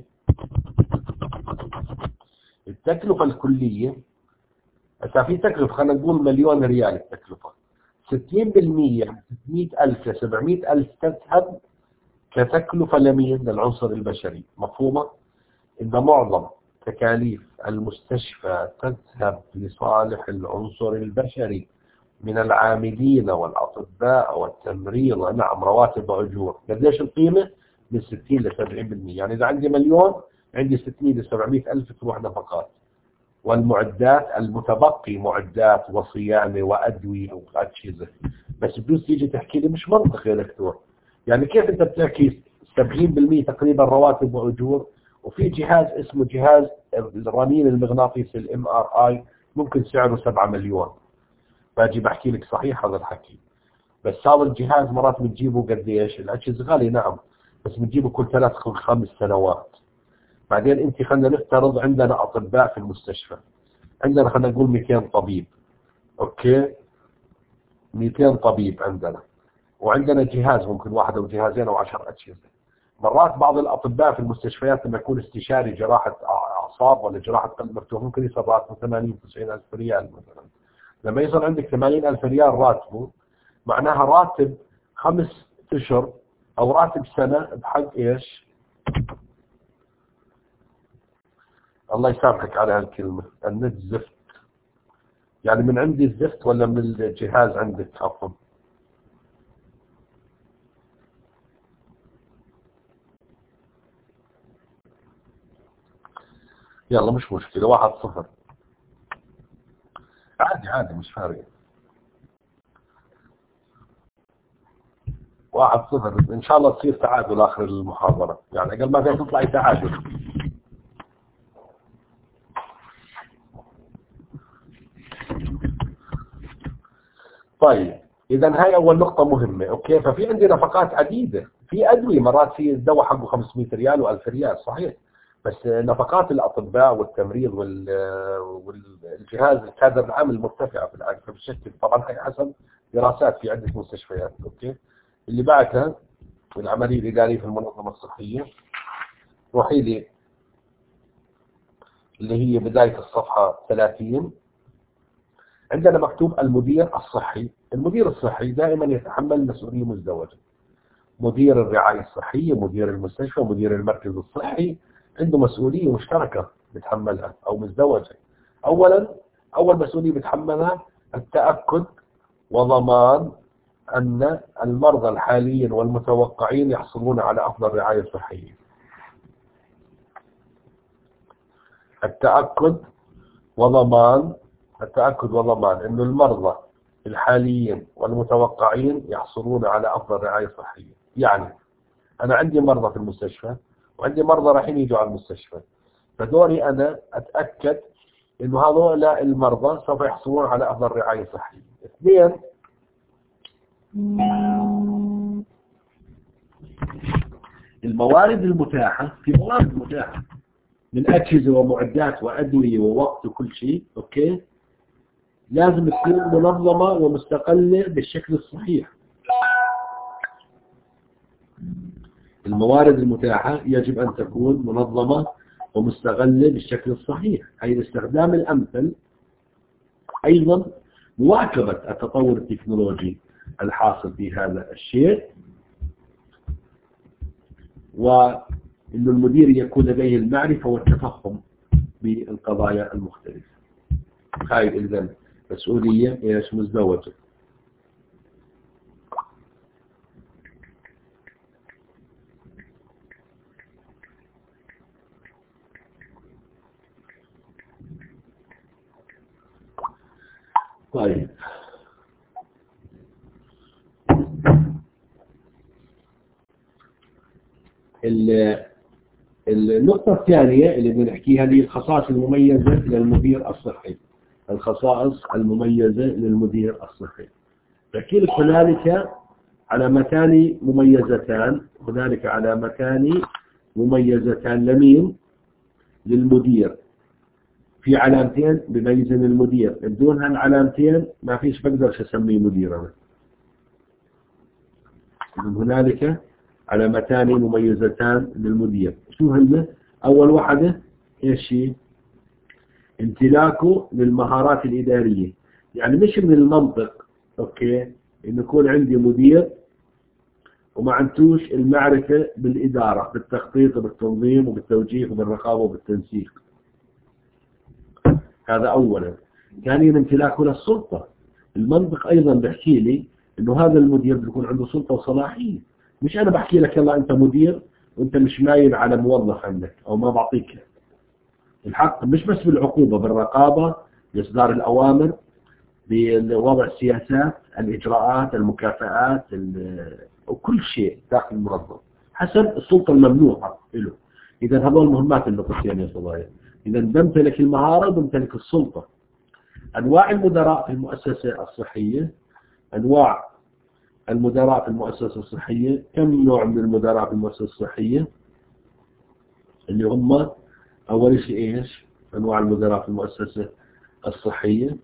التكلفة الكلية هسه في تكلفة، خلينا نقول 1,000,000 ريال التكلفة. 60% يعني 600,000 ل 700,000 تذهب كتكلفة لمين؟ للعنصر البشري. مفهومة؟ إن معظم تكاليف المستشفى تذهب لصالح العنصر البشري، من العاملين والأطباء والتمريض، نعم، رواتب وأجور. قديش القيمة؟ من 60 ل 70%. يعني إذا عندي مليون، عندي 600 ل 700 ألف تروح نفقات. والمعدات المتبقي معدات وصيانة وأدوية وأجهزة. بس بجوز تيجي تحكي لي مش منطقي يا دكتور، يعني كيف أنت بتحكي 70% تقريبا رواتب وأجور، وفي جهاز اسمه جهاز الرنين المغناطيسي الMRI ممكن سعره 7 مليون. باجي بحكي لك صحيح هذا الحكي، بس هذا الجهاز مرات بتجيبه قديش؟ الأجهزة غالي نعم، بس بتجيبه كل 3-5 سنوات. بعدين انت خلينا نفترض عندنا اطباء في المستشفى، عندنا خلينا نقول 200 طبيب، اوكي، 200 طبيب عندنا، وعندنا جهاز ممكن واحد او جهازين او 10 اجهزه. مرات بعض الاطباء في المستشفيات لما يكون استشاري جراحه اعصاب ولا جراحه قلب مفتوح ممكن يصير راتبه 80-90 الف ريال مثلا. لما يصير عندك 80 الف ريال راتبه، معناها راتب 5 اشهر او راتب سنه بحق ايش؟ الله يسامحك على هالكلمة، النت زفت. يعني من عندي الزفت ولا من الجهاز عندك عفوا؟ يلا مش مشكلة، 1-0. عادي عادي مش فارق. 1-0 إن شاء الله تصير تعادل آخر المحاضرة، يعني قبل ما تطلعي تعادل. طيب إذا هاي أول نقطة مهمة، أوكي. ففي عندي نفقات عديدة، في أدوية مرات في الدواء حقه 500 ريال و1000 ريال صحيح، بس نفقات الأطباء والتمريض والجهاز الكادر العام مرتفعة في العالم، فبشكل طبعا هي حسب دراسات في عدة مستشفيات، أوكي. اللي بعدها العملية الإدارية في المنظمة الصحية، روحي لي اللي هي بداية الصفحة 30. عندنا مكتوب المدير الصحي. المدير الصحي دائما يتحمل مسؤولية مزدوجة. مدير الرعاية الصحية، مدير المستشفى، مدير المركز الصحي، عنده مسؤولية مشتركة بتحملها أو مزدوجة. أول مسؤولية بتحملها التأكد وضمان أن المرضى الحاليين والمتوقعين يحصلون على أفضل رعاية صحية. التأكد وضمان أن المرضى الحاليين والمتوقعين يحصلون على أفضل رعاية صحية. يعني أنا عندي مرضى في المستشفى وعندي مرضى رايحين يجوا على المستشفى، فدوري أنا أتأكد إنه هؤلاء المرضى سوف يحصلون على أفضل رعاية صحية. 2، الموارد المتاحة، في موارد متاحة من أجهزة ومعدات وأدوية ووقت وكل شيء، أوكي، لازم تكون منظمة ومستقلة بالشكل الصحيح. الموارد المتاحة يجب أن تكون منظمة ومستغلة بالشكل الصحيح، أي الاستخدام الأمثل. أيضا مواكبة التطور التكنولوجي الحاصل في هذا الشيء، وأن المدير يكون لديه المعرفة والتفهم بالقضايا المختلفة. هاي إذن مسؤولية إيش مزدوجة. طيب النقطة الثانية اللي بنحكيها هي الخصائص المميزة للمدير الصحي. الخصائص المميزة للمدير الصحي. بحكي لك هنالك علامتان مميزتان، هنالك علامتان مميزتان لمين؟ للمدير. في علامتين بميزن المدير، بدون هالعلامتين ما فيش بقدرش اسميه مدير أنا. هنالك علامتان مميزتان للمدير. شو هن؟ أول واحدة إيش هي؟ امتلاكه للمهارات الإدارية. يعني مش من المنطق أوكي إنه يكون عندي مدير وما عندوش المعرفة بالإدارة، بالتخطيط وبالتنظيم وبالتوجيه وبالرقابة وبالتنسيق. هذا أولا. ثانيا امتلاكه للسلطة. المنطق أيضا بحكي لي إنه هذا المدير بيكون عنده سلطة وصلاحية. مش أنا بحكي لك يلا أنت مدير وأنت مش مايل على موظف عندك أو ما بعطيك الحق، مش بس بالعقوبة، بالرقابة، بإصدار الأوامر، بوضع السياسات، الإجراءات، المكافآت، وكل شيء داخل المنظمة حسب السلطة الممنوحة له. إذا هذول مهمات النقطتين يا صدايا. إذا بمتلك المهارة بمتلك السلطة. أنواع المدراء في المؤسسة الصحية. أنواع المدراء في المؤسسة الصحية، كم نوع من المدراء في المؤسسة الصحية؟ اللي هم أول شيء إيش؟ أنواع المدراء في المؤسسة الصحية.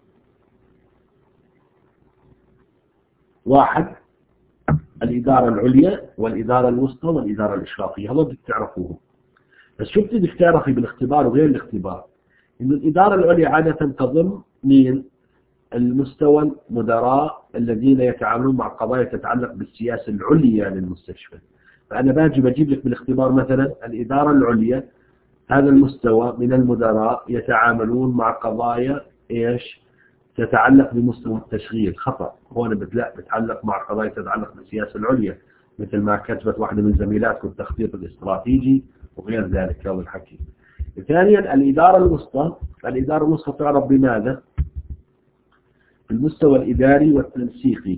1 الإدارة العليا والإدارة الوسطى والإدارة الإشرافية. هذول بدك تعرفوهم. بس شو بدك تعرفي بالاختبار وغير الاختبار؟ إن الإدارة العليا عادة تضم مين؟ المستوى المدراء الذين يتعاملون مع قضايا تتعلق بالسياسة العليا للمستشفى. فأنا بجيب لك بالاختبار مثلا الإدارة العليا، هذا المستوى من المدراء يتعاملون مع قضايا إيش؟ تتعلق بمستوى التشغيل. خطأ. هون بتعلق مع قضايا تتعلق بالسياسة العليا، مثل ما كتبت واحدة من زميلاتكم التخطيط الاستراتيجي وغير ذلك هذا الحكي. ثانيا الإدارة الوسطى. الإدارة الوسطى تعرف بماذا؟ المستوى الإداري والتنسيقي.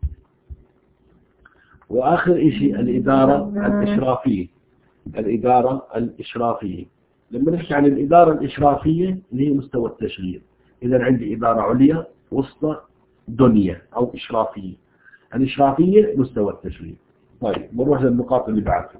وآخر شيء الإدارة الإشرافية. الإدارة الإشرافية. لما نحكي عن الإدارة الإشرافية اللي هي مستوى التشغيل، إذا عندي إدارة عليا، وسطى، دنيا أو إشرافية. الإشرافية مستوى التشغيل. طيب بنروح للنقاط اللي بعدها.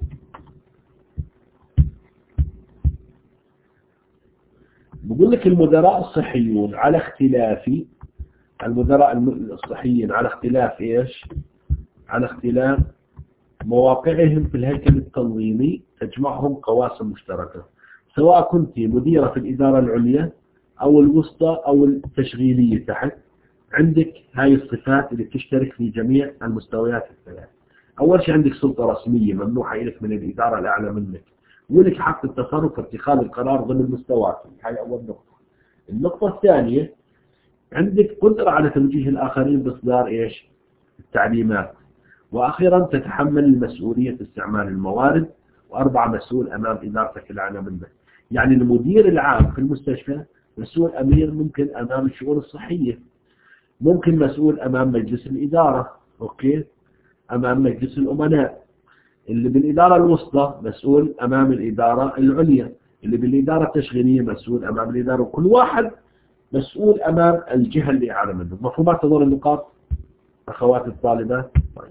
بقول لك المدراء الصحيون على اختلاف المدراء الصحيين على اختلاف إيش؟ على اختلاف مواقعهم في الهيكل التنظيمي تجمعهم قواسم مشتركة. سواء كنت مديرة في الإدارة العليا أو الوسطى أو التشغيلية تحت، عندك هاي الصفات اللي تشترك في جميع المستويات الثلاث. أول شيء عندك سلطة رسمية ممنوحة لك من الإدارة الأعلى منك، ولك حق التصرف في اتخاذ القرار ضمن مستواك. هاي أول نقطة. النقطة الثانية عندك قدرة على توجيه الآخرين بإصدار إيش؟ التعليمات. وأخيرا تتحمل المسؤولية استعمال الموارد. 4 مسؤول أمام إدارتك الأعلى منك. يعني المدير العام في المستشفى مسؤول أمير ممكن أمام الشؤون الصحية، ممكن مسؤول أمام مجلس الإدارة، أوكي، أمام مجلس الأمناء. اللي بالإدارة الوسطى مسؤول أمام الإدارة العليا، اللي بالإدارة التشغيلية مسؤول أمام الإدارة، وكل واحد مسؤول أمام الجهة اللي أعلى منه. مفهومات هذول النقاط أخواتي الطالبات؟ طيب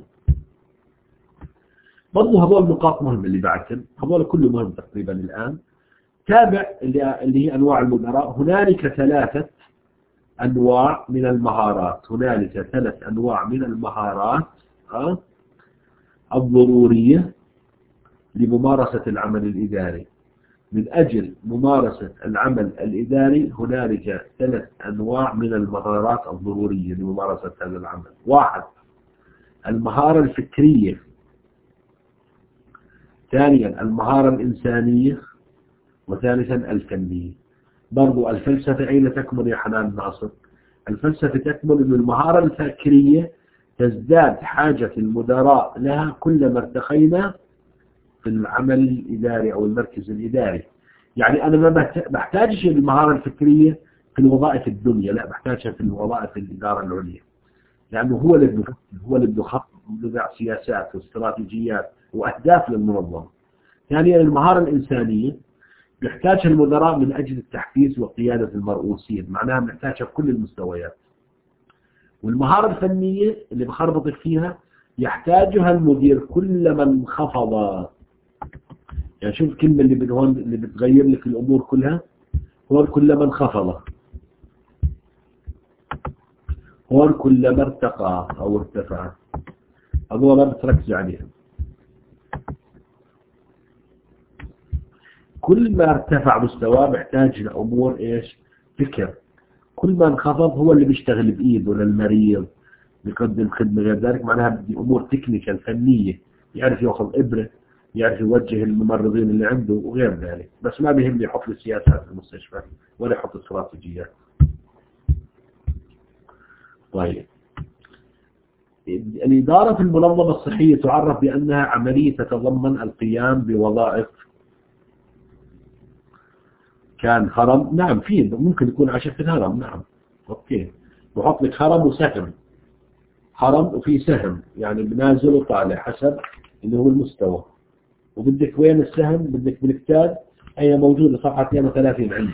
برضو هذول النقاط مهمة اللي بعدهم، هذول كله مهم تقريبا الآن. تابع اللي هي أنواع المدراء. هنالك 3 أنواع من المهارات. هنالك 3 أنواع من المهارات الضرورية لممارسة العمل الإداري. من أجل ممارسة العمل الإداري هنالك 3 أنواع من المهارات الضرورية لممارسة هذا العمل. 1 المهارة الفكرية. ثانيا المهارة الإنسانية. وثالثا الفنية. برضو الفلسفة أين تكمن يا حنان ناصر؟ الفلسفة تكمن أن المهارة الفكرية تزداد حاجة المدراء لها كلما ارتقينا في العمل الإداري أو المركز الإداري. يعني أنا ما بحتاجش المهارة الفكرية في الوظائف الدنيا، لا بحتاجها في الوظائف الإدارة العليا، لأنه هو اللي بيفكر، هو اللي بيخطط وبيضع سياسات واستراتيجيات وأهداف للمنظمة. ثانيا المهارة الإنسانية بيحتاجها المدراء من أجل التحفيز وقيادة المرؤوسين، معناها بنحتاجها بكل المستويات. والمهارة الفنية اللي بخربطك فيها يحتاجها المدير كلما انخفض. يعني شوف الكلمة اللي هون اللي بتغير لك الأمور كلها، هون كلما انخفض، هون كلما ارتقى أو ارتفع. هذول ما بتركز عليهم. كل ما ارتفع مستواه محتاج لأمور إيش؟ فكر. كل ما انخفض هو اللي بيشتغل بإيده للمريض، بيقدم خدمة غير ذلك، معناها بدي أمور تكنيكال فنية، يعرف يأخذ إبرة، يعرف يوجه الممرضين اللي عنده وغير ذلك. بس ما بيهمني يحط لي سياسات في المستشفى ولا يحط استراتيجيات. طيب الإدارة في المنظمة الصحية تعرف بأنها عملية تتضمن القيام بوظائف. كان هرم، نعم، في ممكن يكون على شكل هرم، نعم، أوكي، بحط لك هرم وسهم، هرم وفي سهم، يعني بنازل وطالع حسب اللي هو المستوى. وبدك وين السهم؟ بدك بالكتاب، هي موجودة صفحة 32 عندي،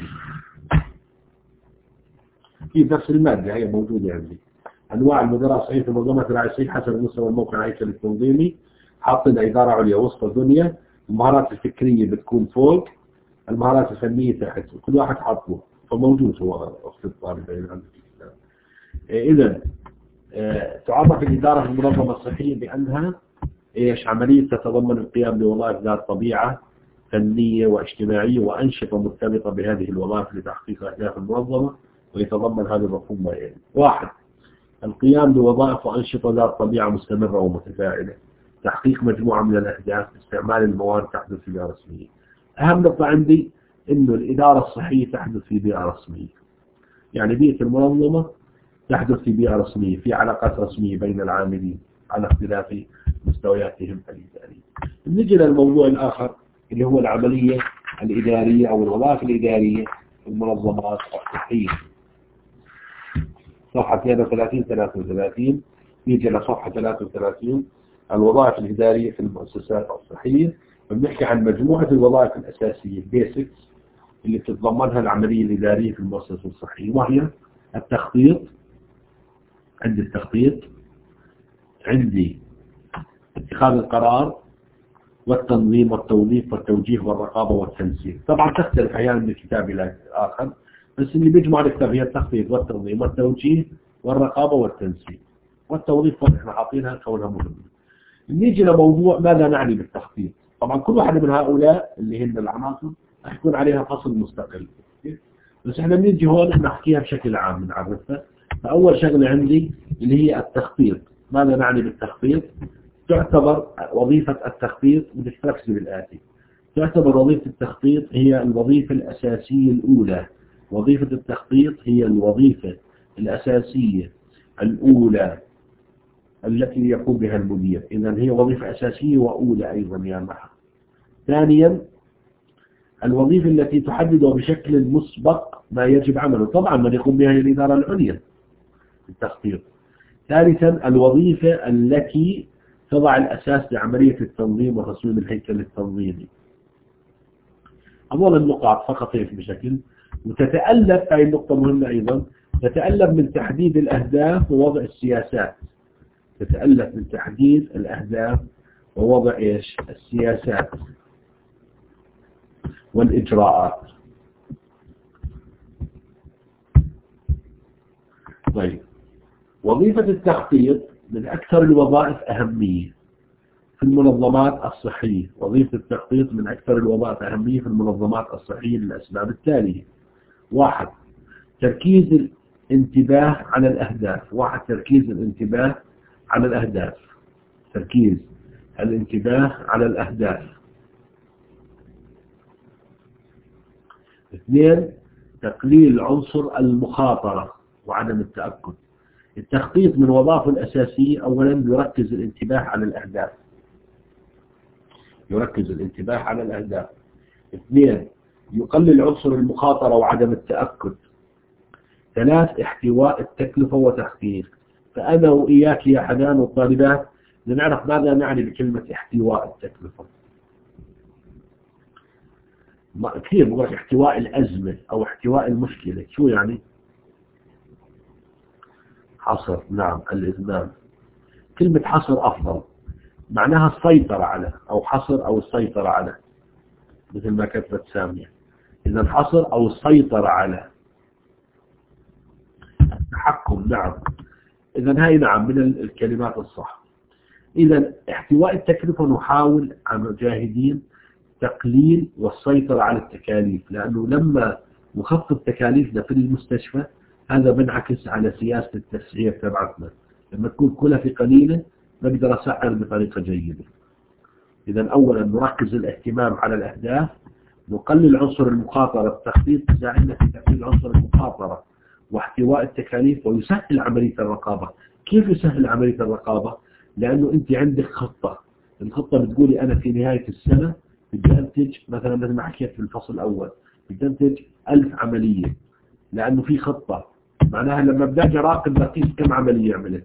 في نفس المادة هي موجودة عندي. أنواع المدراء الصحية في منظمة الرعاية الصحية حسب مستوى الموقع الهيكلي التنظيمي. حاطين إدارة عليا، وسط، دنيا. المهارات الفكرية بتكون فوق، المهارات الفنية تحت، كل واحد حاطه، فموجود هو أخت الطالبين عندك. إذا تعرف الإدارة في المنظمة الصحية بأنها إيش؟ عملية تتضمن القيام بوظائف ذات طبيعة فنية واجتماعية وأنشطة مرتبطة بهذه الوظائف لتحقيق أهداف المنظمة. ويتضمن هذا المفهوم ما يلي: 1. القيام بوظائف وأنشطة ذات طبيعة مستمرة ومتفاعلة. تحقيق مجموعة من الأهداف. استعمال الموارد تحدث في بيئة رسمية. أهم نقطة عندي إنه الإدارة الصحية تحدث في بيئة رسمية، يعني بيئة المنظمة تحدث في بيئة رسمية، في علاقات رسمية بين العاملين على اختلاف مستوياتهم الإدارية. نجي للموضوع الآخر اللي هو العملية الإدارية أو الوظائف الإدارية في المنظمات الصحية. صفحة 32-33 يجي لصفحة 33 الوظائف الإدارية في المؤسسات الصحية. بنحكي عن مجموعة الوظائف الأساسية بيسكس اللي تتضمنها العملية الإدارية في المؤسسة الصحية، وهي التخطيط. عندي التخطيط، عندي اتخاذ القرار والتنظيم والتوظيف والتوجيه والرقابة والتنسيق. طبعا تختلف أحيانا من كتاب إلى آخر، بس اللي بيجمع الكتاب هي التخطيط والتنظيم والتوجيه والرقابة والتنسيق. والتوظيف احنا حاطينها كونها مهمة. نيجي لموضوع ماذا نعني بالتخطيط. طبعا كل واحد من هؤلاء اللي هن العناصر يكون عليها فصل مستقل، بس احنا بنيجي هون نحكيها بشكل عام نعرفها. فأول شغلة عندي اللي هي التخطيط. ماذا نعني بالتخطيط؟ تعتبر وظيفة التخطيط، بدك تركز بالآتي، تعتبر وظيفة التخطيط هي الوظيفة الأساسية الأولى. وظيفة التخطيط هي الوظيفة الأساسية الأولى التي يقوم بها المدير. إذن هي وظيفة أساسية وأولى أيضا يا محمد. ثانيا الوظيفة التي تحدد بشكل مسبق ما يجب عمله، طبعا من يقوم بها هي الإدارة العليا في التخطيط. ثالثا الوظيفة التي تضع الأساس لعملية التنظيم وتصميم الهيكل التنظيمي. هذول النقاط فقط هيك بشكل، وتتألف، هذه النقطة مهمة أيضا، تتألف من تحديد الأهداف ووضع السياسات. تتألف من تحديد الأهداف ووضع إيش؟ السياسات والإجراءات. طيب، وظيفة التخطيط من أكثر الوظائف أهمية في المنظمات الصحية. وظيفة التخطيط من أكثر الوظائف أهمية في المنظمات الصحية للأسباب التالية: 1. تركيز الانتباه على الأهداف. 1. تركيز الانتباه على الأهداف. تركيز الانتباه على الأهداف. 2. تقليل عنصر المخاطرة وعدم التأكد. التخطيط من وظائفه الأساسية أولا يركز الانتباه على الأهداف. يركز الانتباه على الأهداف. 2. يقلل عنصر المخاطرة وعدم التأكد. 3. احتواء التكلفة وتحقيق. فأنا وإياك يا حنان والطالبات لنعرف ماذا نعني بكلمة احتواء التكلفة. كثير بقول لك احتواء الأزمة أو احتواء المشكلة، شو يعني؟ حصر، نعم، الإزمام. كلمة حصر أفضل، معناها السيطرة على، أو حصر أو السيطرة على، مثل ما كتبت سامية. إذا حصر أو السيطرة على، التحكم، نعم. إذا هاي نعم من الكلمات الصح. إذا احتواء التكلفة نحاول مجاهدين تقليل والسيطرة على التكاليف، لأنه لما نخفض تكاليفنا في المستشفى هذا بنعكس على سياسة التسعير تبعتنا. لما تكون كلفة قليلة نقدر أسعر بطريقة جيدة. إذا أولا نركز الاهتمام على الأهداف، نقلل عنصر المخاطرة. التخطيط يساعدنا في تقليل عنصر المخاطرة واحتواء التكاليف ويسهل عملية الرقابة. كيف يسهل عملية الرقابة؟ لأنه أنت عندك خطة، الخطة بتقولي أنا في نهاية السنة بدي أنتج مثلا مثل ما حكيت في الفصل الأول، بدي أنتج 1000 عملية، لأنه في خطة. معناها لما بدي أجي أراقب بقيس كم عملية عملت.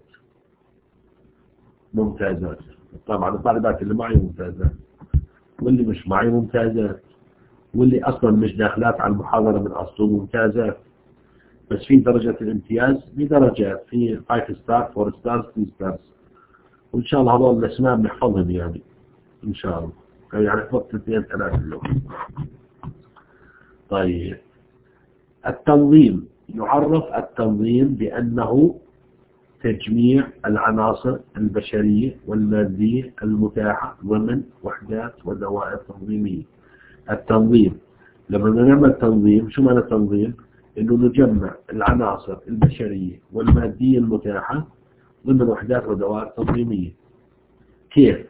ممتازات. طبعا الطالبات اللي معي ممتازات، واللي مش معي ممتازات، واللي أصلا مش داخلات على المحاضرة من أصله ممتازات. بس في درجة الامتياز بدرجات، في 5 ستار 4 ستارز 3 ستارز، وإن شاء الله هذول الأسماء بنحفظهم يعني إن شاء الله، يعني حفظت 2 3 اليوم. طيب التنظيم، يعرف التنظيم بأنه تجميع العناصر البشرية والمادية المتاحة ضمن وحدات ودوائر تنظيمية. التنظيم لما نعمل تنظيم، شو معنى التنظيم؟ إنه نجمع العناصر البشرية والمادية المتاحة ضمن وحدات ودوائر تنظيمية. كيف؟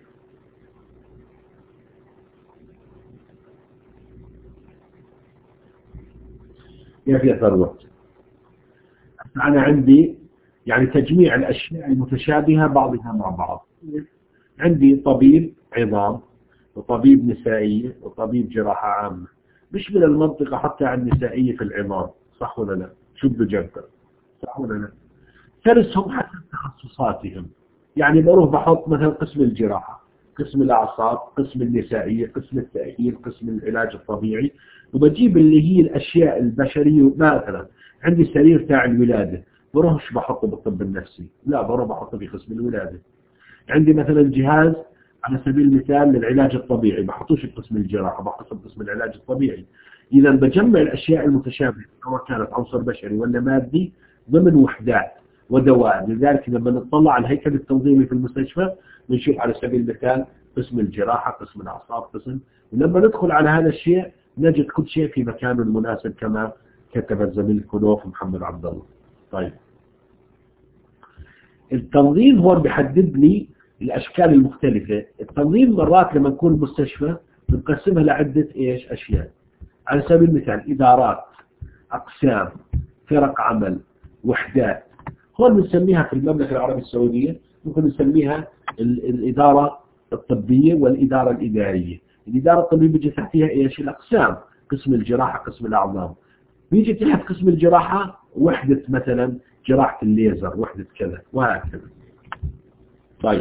كيف يا ثروت؟ أنا عندي يعني تجميع الأشياء المتشابهة بعضها مع بعض. عندي طبيب عظام وطبيب نسائية وطبيب جراحة عامة، مش من المنطقة حتى عن نسائية في العظام، صح ولا لا؟ شو بده جنبه، صح ولا لا؟ ترسهم حسب تخصصاتهم. يعني بروح بحط مثلا قسم الجراحة، قسم الأعصاب، قسم النسائية، قسم التأهيل، قسم العلاج الطبيعي، وبجيب اللي هي الأشياء البشرية. مثلا عندي سرير تاع الولادة، بروحش بحطه بالطب النفسي، لا بروح بحطه في قسم الولادة. عندي مثلا جهاز على سبيل المثال للعلاج الطبيعي، بحطوش بقسم الجراحة، بحطه بقسم العلاج الطبيعي. إذا بجمع الأشياء المتشابهة سواء كانت عنصر بشري ولا مادي ضمن وحدات ودوائر. لذلك لما نطلع على الهيكل التنظيمي في المستشفى بنشوف على سبيل المثال قسم الجراحة، قسم الأعصاب، قسم، ولما ندخل على هذا الشيء نجد كل شيء في مكانه المناسب كما كتب الزميل الكنوف محمد عبد الله. طيب التنظيم هو بيحدد لي الأشكال المختلفة. التنظيم مرات لما نكون مستشفى بنقسمها لعدة أشياء. على سبيل المثال إدارات، أقسام، فرق عمل، وحدات. هون بنسميها في المملكة العربية السعودية ممكن نسميها الإدارة الطبية والإدارة الإدارية. الإدارة الطبية بيجي تحتها الأقسام، قسم الجراحة، قسم الأعظام. بيجي تحت قسم الجراحة وحدة مثلا جراحة الليزر، وحدة كذا وهكذا. طيب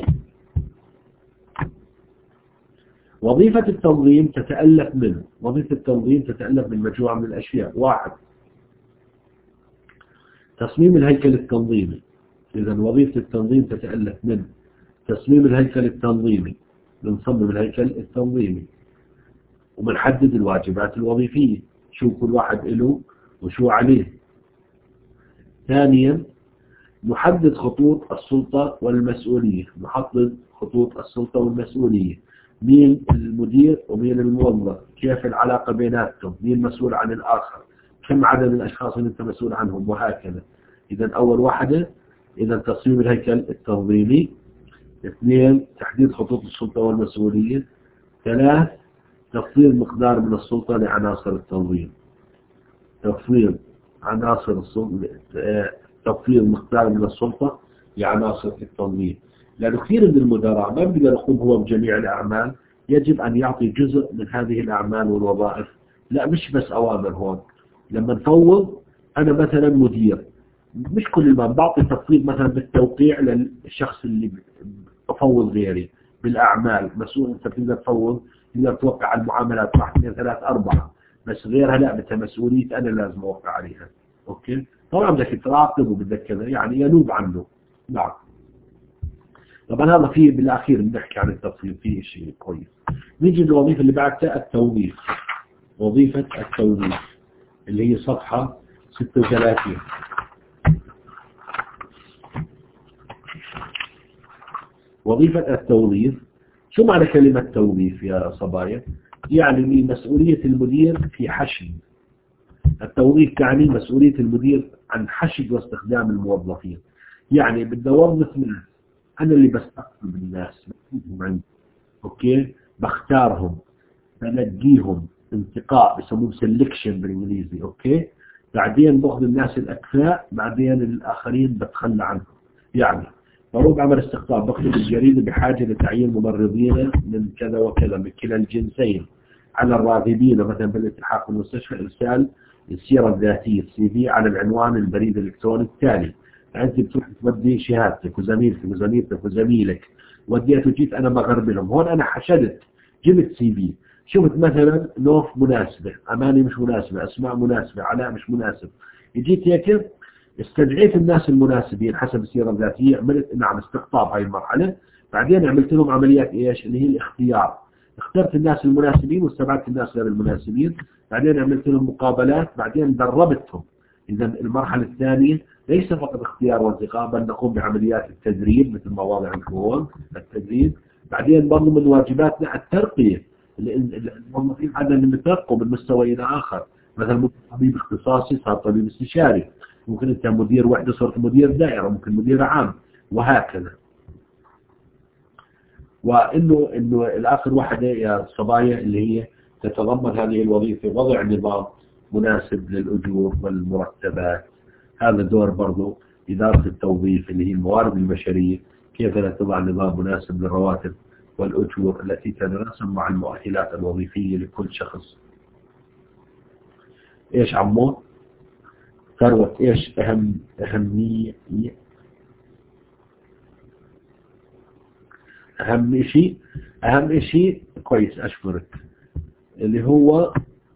وظيفة التنظيم تتألف من مجموعة من الأشياء. 1 تصميم الهيكل التنظيمي. إذا وظيفة التنظيم تتألف من تصميم الهيكل التنظيمي، بنصمم الهيكل التنظيمي وبنحدد الواجبات الوظيفية، شو كل واحد له وشو عليه. ثانيا نحدد خطوط السلطة والمسؤولية، نحدد خطوط السلطة والمسؤولية، مين المدير ومين الموظف، كيف العلاقة بيناتهم، مين مسؤول عن الآخر، كم عدد الأشخاص اللي أنت مسؤول عنهم وهكذا. إذا أول واحدة إذا تصميم الهيكل التنظيمي. 2 تحديد خطوط السلطة والمسؤولية. 3 تفويض مقدار من السلطة لعناصر التنظيم. تفويض مقدار من السلطة لعناصر التنظيم. لأنه كثير من المدراء ما بيقدر يقوم هو بجميع الأعمال، يجب أن يعطي جزء من هذه الأعمال والوظائف. لا مش بس أوامر. هون لما نفوض، أنا مثلا مدير، مش كل ما بعطي تفويض مثلا بالتوقيع للشخص اللي بفوض غيري بالأعمال، مسؤول. أنت بتقدر تفوض، تقدر توقع على المعاملات 1 2 3 4، بس غيرها لا، بدها مسؤولية أنا لازم أوقع عليها. أوكي طبعا بدك تراقب وبدك كذا، يعني ينوب عنه. نعم. طبعا هذا فيه بالأخير بنحكي عن التفويض، فيه شيء كويس. نيجي للوظيفة اللي بعدها، التوظيف. وظيفة التوظيف اللي هي صفحة 36. وظيفة التوظيف، شو معنى كلمة توظيف يا صبايا؟ يعني مسؤولية المدير في حشد. التوظيف تعني مسؤولية المدير عن حشد واستخدام الموظفين. يعني بدي أوظف ناس، أنا اللي بستقطب الناس عندي. أوكي بختارهم، بنقيهم انتقاء، بسموه سيلكشن بالإنجليزي. أوكي بعدين باخذ الناس الأكفاء، بعدين الآخرين بتخلى عنهم. يعني فروح بعمل استقطاب، بكتب الجريدة بحاجة لتعيين ممرضين من كذا وكذا من كلا الجنسين على الراغبين مثلا بالالتحاق بالمستشفى إرسال السيرة الذاتية CV على العنوان البريد الإلكتروني التالي. أنت بتروح تودي شهادتك وزميلتك وزميلتك وزميلك وديت وجيت أنا بغرب لهم. هون أنا حشدت، جبت CV، شفت مثلا نوف مناسبة، أماني مش مناسبة، أسماء مناسبة، علاء مش مناسب، جيت هيك استدعيت الناس المناسبين حسب السيرة الذاتية، عملت نعم استقطاب هاي المرحلة. بعدين عملت لهم عمليات ايش اللي هي الاختيار، اخترت الناس المناسبين واستبعدت الناس غير المناسبين. بعدين عملت لهم مقابلات، بعدين دربتهم. اذا المرحلة الثانية ليس فقط اختيار وانتخاب، بل نقوم بعمليات التدريب مثل ما واضح عندكم التدريب. بعدين برضو من واجباتنا الترقية، الموظفين عندنا اللي بترقوا من مستوى الى اخر، مثلا طبيب اختصاصي صار طبيب استشاري، ممكن انت مدير وحده صرت مدير دائره، ممكن مدير عام، وهكذا. وانه الاخر واحده يا صبايا اللي هي تتضمن هذه الوظيفه وضع نظام مناسب للاجور والمرتبات. هذا دور برضه اداره التوظيف اللي هي الموارد البشريه، كيف تضع نظام مناسب للرواتب والاجور التي تتناسب مع المؤهلات الوظيفيه لكل شخص. ايش عمو؟ ثروة ايش اهم شيء كويس اشكرك، اللي هو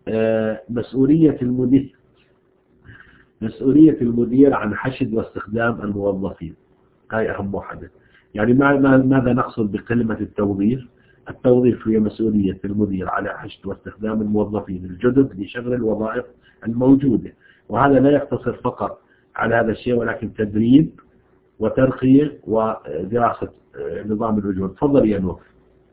مسؤولية المدير عن حشد واستخدام الموظفين. هاي اهم واحدة. يعني ماذا نقصد بكلمة التوظيف؟ التوظيف هي مسؤولية المدير على حشد واستخدام الموظفين الجدد لشغل الوظائف الموجودة. وهذا لا يقتصر فقط على هذا الشيء، ولكن تدريب وترقية ودراسة نظام الأجور. تفضل يا نور.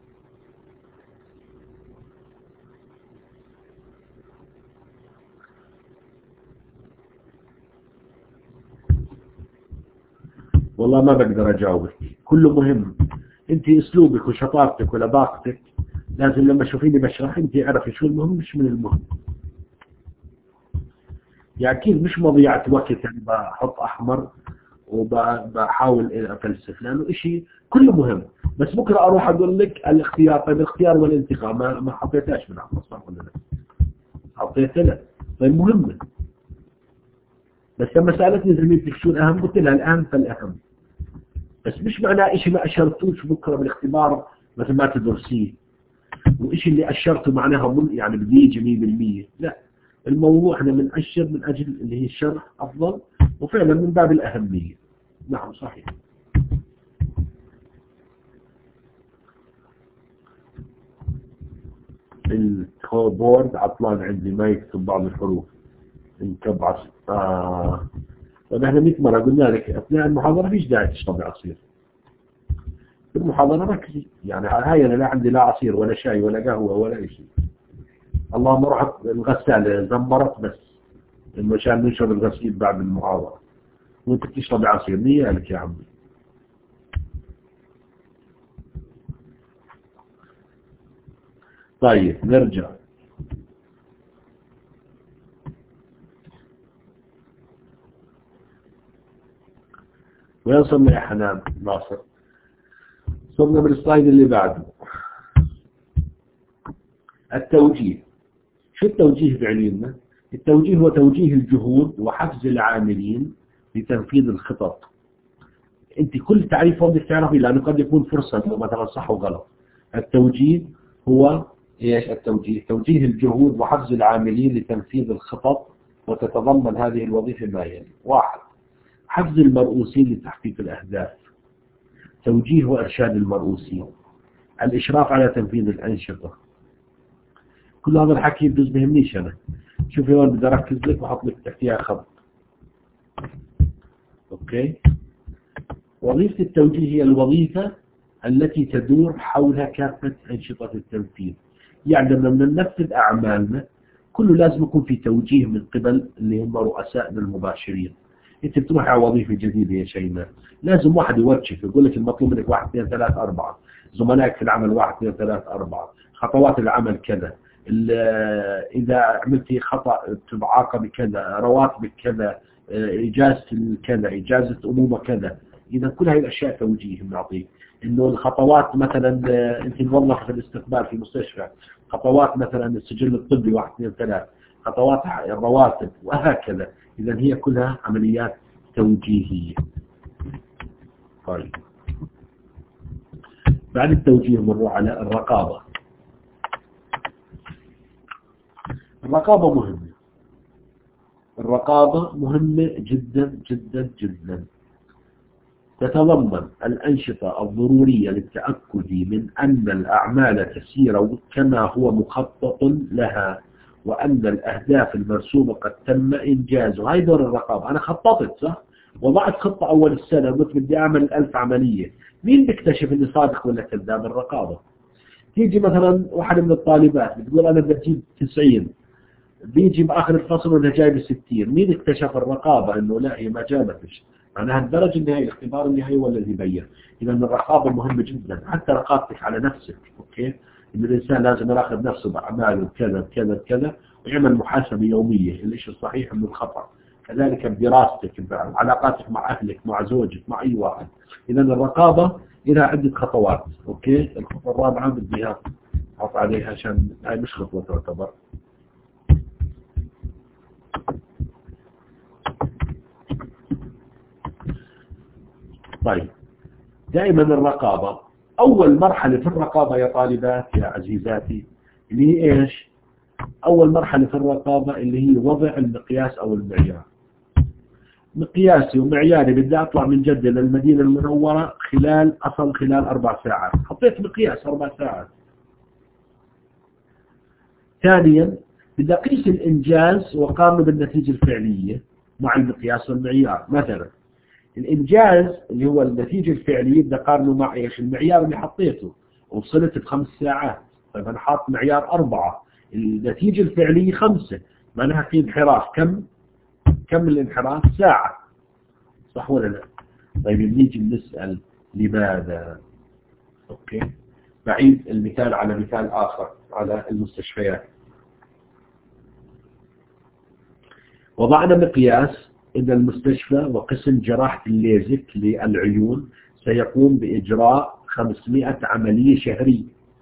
والله ما بقدر أجاوبك، كله مهم. أنت أسلوبك وشطارتك ولباقتك لازم لما تشوفيني بشرح أنت اعرفي شو المهم مش من المهم. يعني أكيد مش مضيعة وقت يعني بحط أحمر وبحاول أفلسف، لأنه إشي كله مهم. بس بكرة أروح أقول لك الاختيار، طيب الاختيار والانتخاب ما حطيتهاش من أحمر صح ولا لا؟ حطيت لا، طيب مهمة. بس لما سألتني زميلتك شو الأهم قلت لها الآن فالأهم. بس مش معناه إشي ما أشرتوش بكرة بالاختبار مثل ما تدرسيه، وإشي اللي أشرته معناها يعني بيجي 100%. لا، الموضوع احنا بنأشر من أجل اللي هي الشرح أفضل، وفعلا من باب الأهمية. نعم صحيح. الكيبورد عطلان عندي ما يكتب بعض الحروف انكبعت. طيب احنا 100 مرة قلنا لك أثناء المحاضرة فيش داعي تشربي عصير. في المحاضرة ركزي، يعني هاي أنا لا عندي لا عصير ولا شاي ولا قهوة ولا شيء. اللهم رحت الغسالة زمرت بس المشان نشرب الغسيل بعد المحاضرة، وانت بتشرب عصير نيالك يا عمي. طيب نرجع. وين صرنا يا حنان ناصر؟ صرنا بالسلايد اللي بعده. التوجيه. شو التوجيه بعلمنا؟ التوجيه هو توجيه الجهود وحفز العاملين لتنفيذ الخطط. انت كل تعريف بدك تعرفي، لانه قد يكون فرصة مثلا صح وغلط. التوجيه هو ايش التوجيه؟ توجيه الجهود وحفز العاملين لتنفيذ الخطط، وتتضمن هذه الوظيفة ما يلي: 1. حفز المرؤوسين لتحقيق الأهداف. توجيه وإرشاد المرؤوسين. الإشراف على تنفيذ الأنشطة. كل هذا الحكي بجوز بهمنيش أنا. شوفي وين بدي أركز لك وأحط لك تحتها خط. أوكي. وظيفة التوجيه هي الوظيفة التي تدور حولها كافة أنشطة التنفيذ. يعني لما ننفذ أعمالنا كله لازم يكون في توجيه من قبل اللي هم رؤسائنا المباشرين. انت بتروح على وظيفة جديدة يا شيماء، لازم واحد يوجهك يقول لك المطلوب منك 1 2 3 4، زملائك في العمل 1 2 3 4، خطوات العمل كذا، إذا عملتي خطأ تعاقب كذا، رواتبك كذا، إجازة كذا، إجازة أمومة كذا. إذا كل هذه الأشياء توجيه بنعطيه. إنه الخطوات مثلا أنت موظف في الاستقبال في مستشفى، خطوات مثلا السجل الطبي 1 2 3، خطوات الرواتب وهكذا. إذا هي كلها عمليات توجيهية. طيب بعد التوجيه مروا على الرقابة. الرقابة مهمة، الرقابة مهمة جدا جدا جدا. تتضمن الأنشطة الضرورية للتأكد من أن الأعمال تسير كما هو مخطط لها، وأن الأهداف المرسومة قد تم إنجازها. هاي دور الرقابة. أنا خططت صح؟ وضعت خطة أول السنة قلت بدي أعمل 1000 عملية. مين بيكتشف إني صادق ولا كذاب؟ الرقابة. تيجي مثلا واحدة من الطالبات بتقول أنا بدي أجيب 90، بيجي بآخر الفصل وأنها جايبة 60. مين اكتشف؟ الرقابة إنه لا هي ما جابتش. معناها الدرجة النهائية، الاختبار النهائي هو الذي يبين. إذا الرقابة مهمة جدا، حتى رقابتك على نفسك. أوكي، إن الإنسان لازم يراقب نفسه بأعماله كذا كذا كذا، ويعمل محاسبة يومية الشيء الصحيح من الخطأ. كذلك بدراستك، بعلاقاتك مع أهلك، مع زوجك، مع أي واحد. إذا الرقابة لها عدة خطوات. أوكي، الخطوة الرابعة بدي أحط عليها عشان هاي مش خطوة تعتبر. طيب دائما الرقابة، أول مرحلة في الرقابة يا طالبات يا عزيزاتي اللي هي إيش؟ أول مرحلة في الرقابة اللي هي وضع المقياس أو المعيار. مقياسي ومعياري بدي أطلع من جدة للمدينة المنورة خلال 4 ساعات. حطيت مقياس 4 ساعات. ثانيا بدي أقيس الإنجاز وقارنه بالنتيجة الفعلية مع المقياس والمعيار. مثلا الإنجاز اللي هو النتيجة الفعلية بدي أقارنه مع إيش؟ المعيار اللي حطيته وصلت ب5 ساعات. طيب أنا حاط معيار 4، النتيجة الفعلية 5، معناها في انحراف. كم الانحراف؟ ساعة، صح ولا لا؟ طيب بنيجي بنسأل لماذا؟ أوكي، بعيد المثال على مثال آخر على المستشفيات. وضعنا مقياس إن المستشفى وقسم جراحة الليزك للعيون سيقوم بإجراء 500 عملية شهرية.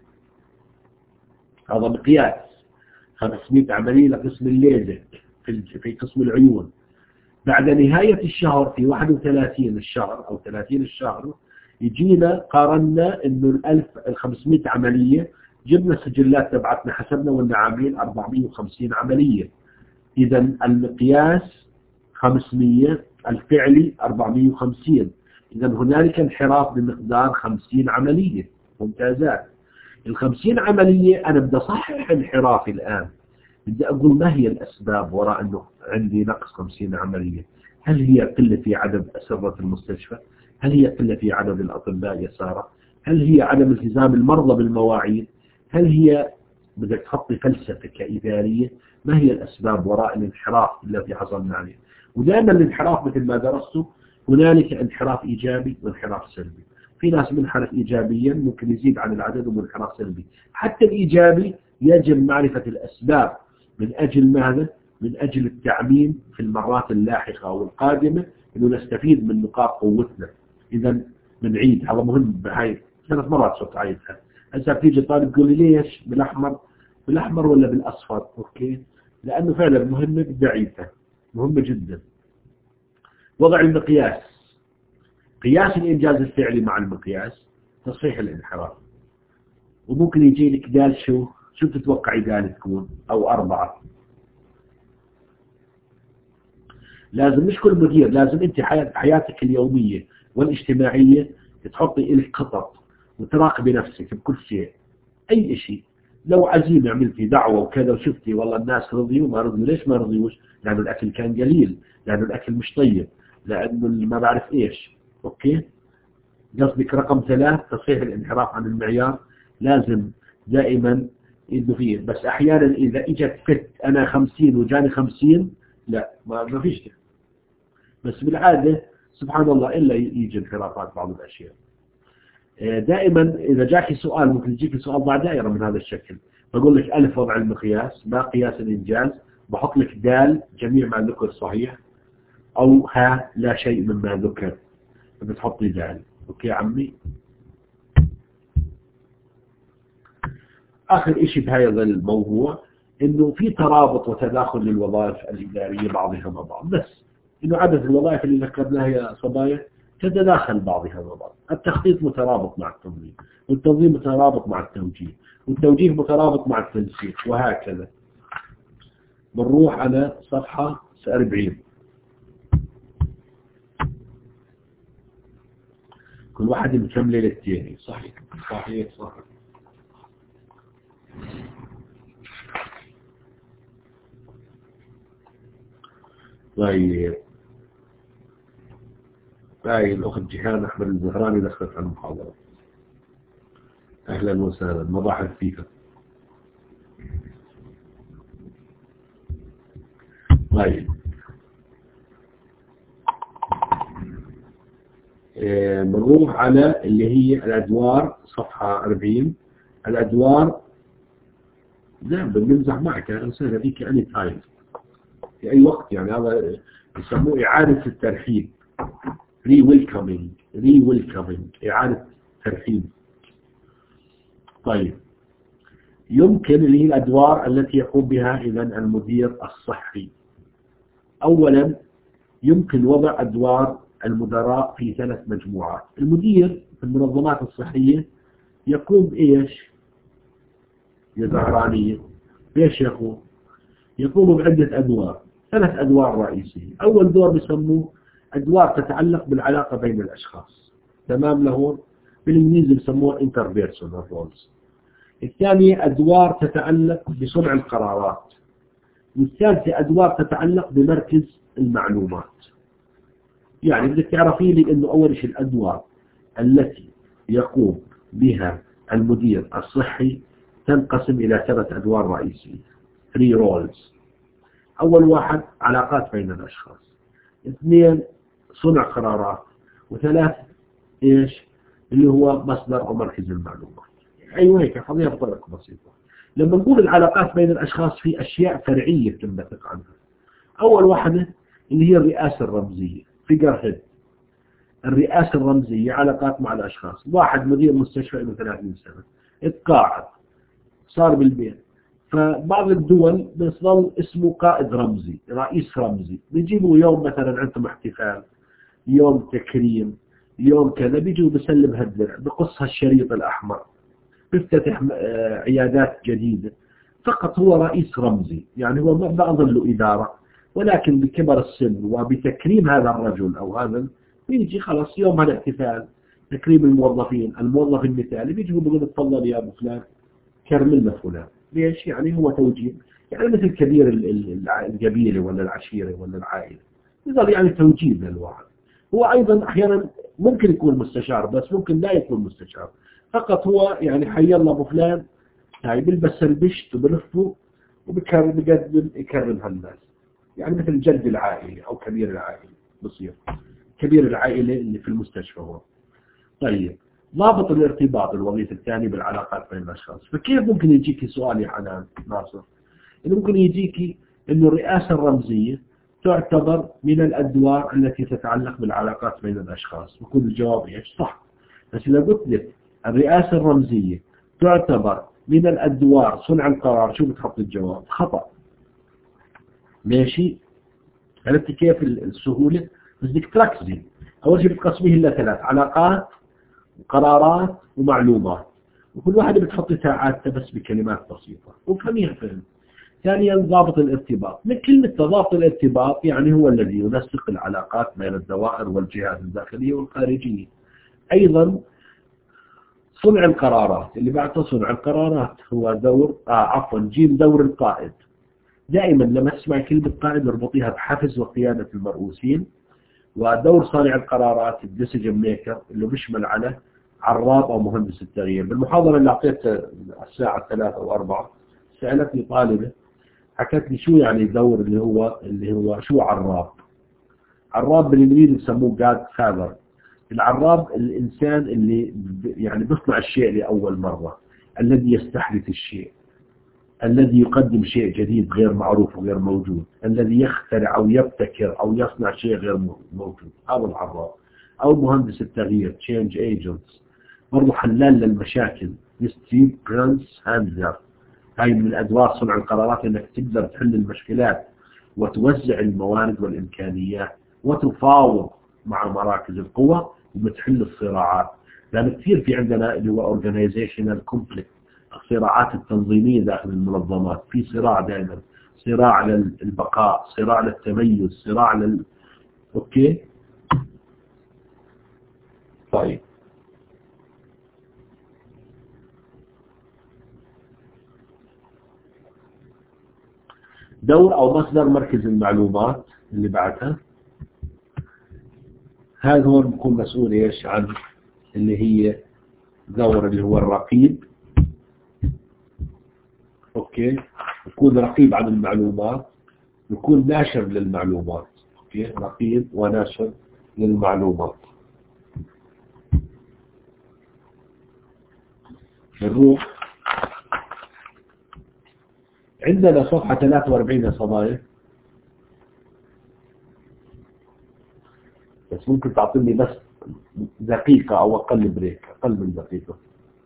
هذا مقياس 500 عملية لقسم الليزك في قسم العيون. بعد نهاية الشهر في 31 الشهر أو 30 الشهر يجينا قارنا إنه 500 عملية، جبنا السجلات تبعتنا حسبنا وإننا عاملين 450 عملية. إذا المقياس 500، الفعلي 450. إذا هنالك انحراف بمقدار 50 عملية. ممتازات. 50 عملية أنا بدي أصحح انحرافي الآن. بدي أقول ما هي الأسباب وراء أنه عندي نقص 50 عملية؟ هل هي قلة في عدد أسرة المستشفى؟ هل هي قلة في عدد الأطباء يا سارة؟ هل هي عدم التزام المرضى بالمواعيد؟ هل هي بدك تحطي فلسفة كإدارية؟ ما هي الأسباب وراء الانحراف الذي حصلنا عليه؟ ودائما الانحراف مثل ما درستوا هنالك انحراف إيجابي وانحراف سلبي. في ناس منحرف إيجابيا ممكن يزيد عن العدد ومنحرف سلبي. حتى الإيجابي يجب معرفة الأسباب. من أجل ماذا؟ من أجل التعميم في المرات اللاحقة أو القادمة، إنه نستفيد من نقاط قوتنا. إذا بنعيد، هذا مهم. هاي 3 مرات صرت عيدها. هسه بتيجي طالب تقول لي ليش بالأحمر ولا بالأصفر؟ أوكي، لأنه فعلا مهمة، بدي أعيدها، مهمة جدا. وضع المقياس، قياس الإنجاز الفعلي مع المقياس، تصحيح الانحراف. وممكن يجي لك قال شو تتوقعي قال تكون؟ أو 4. لازم مش كل مدير، لازم أنت حياتك اليومية والاجتماعية تحطي لك خطط وتراقبي نفسك بكل شيء. أي شيء، لو عزيمة عملتي دعوة وكذا وشفتي والله الناس رضيوا ما رضيوا، ليش ما رضيوش؟ لأنه الأكل كان قليل، لأنه الأكل مش طيب، لأنه ما بعرف إيش. أوكي، قصدك رقم 3 تصحيح الانحراف عن المعيار. لازم دائما إنه فيه، بس أحيانا إذا إجت أنا 50 وجاني 50، لا ما فيش كده. بس بالعادة سبحان الله إلا يجي انحرافات بعض الأشياء. دائما إذا جاكي سؤال ممكن يجيك سؤال ضع دائرة من هذا الشكل. بقول لك ألف وضع المقياس، باء قياس الإنجاز، بحط لك دال جميع ما ذكر صحيح، أو ها لا شيء مما ذكر. بتحطي ذلك. اوكي يا عمي. اخر اشي بهذا الموضوع انه في ترابط وتداخل للوظائف الاداريه بعضها مع بعض، بس انه عدد الوظائف اللي ذكرناها يا صبايا تتداخل بعضها مع بعض. التخطيط مترابط مع التنظيم، والتنظيم مترابط مع التوجيه، والتوجيه مترابط مع التنسيق، وهكذا. بنروح على صفحة 40. كل واحد مكمل للتاني. صحيح صحيح صحيح. طيب هاي الأخت جيهان أحمد الزهراني دخلت على المحاضرة. أهلا وسهلا، مرحبا فيك. طيب بنروح على اللي هي الأدوار، صفحة 40. الأدوار نعم بنمزح معك يا إنسان، هذيك أني تايم في أي وقت، يعني هذا يسموه إعادة الترحيب، ري ويلكمينج، إعادة ترحيب. طيب يمكن اللي هي الأدوار التي يقوم بها إذا المدير الصحي. أولا يمكن وضع أدوار المدراء في 3 مجموعات. المدير في المنظمات الصحية يقوم بإيش يا زهرانية؟ بإيش يقوم؟ يقوم بعدة أدوار، 3 أدوار رئيسية. أول دور بيسموه أدوار تتعلق بالعلاقة بين الأشخاص، تمام لهون؟ بالإنجليزي بيسموها interpersonal roles. الثانية أدوار تتعلق بصنع القرارات. والثالثة أدوار تتعلق بمركز المعلومات. يعني بدك تعرفي لي إنه أول شيء الأدوار التي يقوم بها المدير الصحي تنقسم إلى 3 أدوار رئيسية، 3 roles. أول واحد علاقات بين الأشخاص، 2 صنع قرارات، و3 إيش اللي هو مصدر أو مركز المعلومات. أيوة هيك قضية بطريقة بسيطة. لما نقول العلاقات بين الأشخاص في أشياء فرعية تنبثق عنها. أول واحدة اللي هي الرئاسة الرمزية، figure head. الرئاسة الرمزية علاقات مع الأشخاص. واحد مدير مستشفى له 30 سنة اتقاعد صار بالبيت، فبعض الدول بيصدر اسمه قائد رمزي، رئيس رمزي. بيجيبوا يوم مثلا عندهم احتفال، يوم تكريم، يوم كذا، بيجوا بسلم هالدرع، بقصها الشريط الأحمر، بيفتتح عيادات جديدة. فقط هو رئيس رمزي، يعني هو ما بأظن له إدارة، ولكن بكبر السن وبتكريم هذا الرجل أو هذا بيجي خلاص يوم الاحتفال تكريم الموظفين. الموظف المثالي بيجي بيقول تفضل يا أبو فلان كرم لنا فلان. ليش؟ يعني هو توجيه، يعني مثل كبير القبيلة ولا العشيرة ولا العائلة، يظل يعني توجيه للواحد. هو أيضا أحيانا ممكن يكون مستشار، بس ممكن لا يكون مستشار، فقط هو يعني حي الله أبو فلان، يعني بيلبس البشت وبلفه وبكرم، بقدم يكرم هالناس. يعني مثل جد العائلة أو كبير العائلة بصير كبير العائلة اللي في المستشفى هو. طيب ضابط الارتباط الوظيفة الثاني بالعلاقات بين الأشخاص. فكيف ممكن يجيك سؤال يا حنان ناصر؟ إنه ممكن يجيك إنه الرئاسة الرمزية تعتبر من الأدوار التي تتعلق بالعلاقات بين الأشخاص، وكل الجواب إيش صح. بس إذا قلت لك الرئاسة الرمزية تعتبر من الأدوار صنع القرار، شو بتحط الجواب؟ خطأ. ماشي؟ عرفت كيف السهولة؟ بس بدك تركزي. أول شيء بتقسميه إلى 3: علاقات وقرارات ومعلومات، وكل واحدة بتحط ساعاتها بس بكلمات بسيطة وفهميها فهم. ثانيا ضابط الارتباط. من كلمة ضابط الارتباط يعني هو الذي ينسق العلاقات بين الدوائر والجهات الداخلية والخارجية. أيضا صنع القرارات، اللي بعد صنع القرارات هو دور جيم دور القائد. دائما لما تسمع كلمة قائد اربطيها بحفز وقيادة المرؤوسين. ودور صانع القرارات الديسيجن ميكر اللي بيشمل على عراب أو مهندس التغيير. بالمحاضرة اللي أعطيتها الساعة 3 أو 4 سألتني طالبة حكت لي شو يعني دور اللي هو شو عراب. عراب بالإنجليزي بسموه جاد فاذر. العراب الإنسان اللي يعني بيصنع الشيء لأول مرة، الذي يستحدث الشيء، الذي يقدم شيء جديد غير معروف وغير موجود، الذي يخترع أو يبتكر أو يصنع شيء غير موجود، هذا العراب. أو مهندس التغيير change agents، برضه حلال للمشاكل ستيف برانس هانزر. هاي من أدوار صنع القرارات، إنك تقدر تحل المشكلات وتوزع الموارد والإمكانيات وتفاوض مع مراكز القوة وبتحل الصراعات. لأن كثير في عندنا اللي هو organizational conflict، الصراعات التنظيمية داخل المنظمات، في صراع دائما، صراع للبقاء، صراع للتميز، صراع أوكي. طيب، دور أو مصدر مركز المعلومات اللي بعدها، هذا هو بيكون مسؤول إيش عن اللي هي دور اللي هو الرقيب. أوكي، يكون رقيب عن المعلومات، يكون ناشر للمعلومات. أوكي، رقيب وناشر للمعلومات. نروح عندنا صفحة 43 يا صبايا، بس ممكن تعطيني بس دقيقة أو أقل بريك، أقل من دقيقة.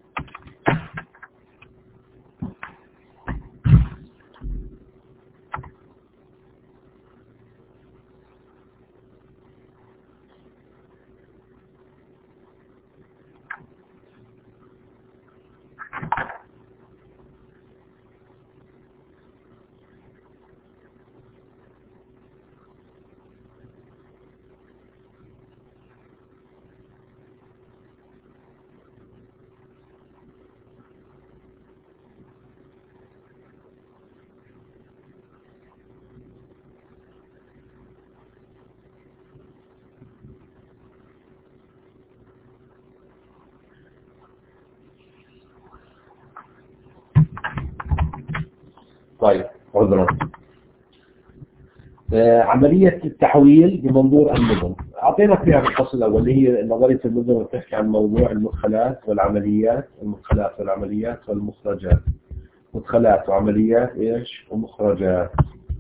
طيب، عذرا. عملية التحويل بمنظور النظم، أعطينا فيها في الفصل الأول اللي هي نظرية النظم، وتحكي عن موضوع المدخلات والعمليات، المدخلات والعمليات والمخرجات. مدخلات وعمليات إيش ومخرجات.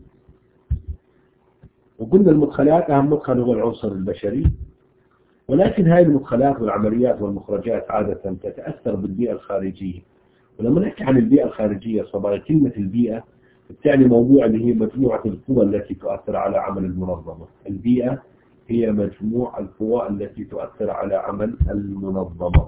وقلنا المدخلات أهم مدخل هو العنصر البشري، ولكن هذه المدخلات والعمليات والمخرجات عادة تتأثر بالبيئة الخارجية. ولما نحكي عن البيئة الخارجية صبايا، كلمة البيئة بتعني موضوع اللي هي مجموعة القوى التي تؤثر على عمل المنظمة. البيئة هي مجموع القوى التي تؤثر على عمل المنظمة.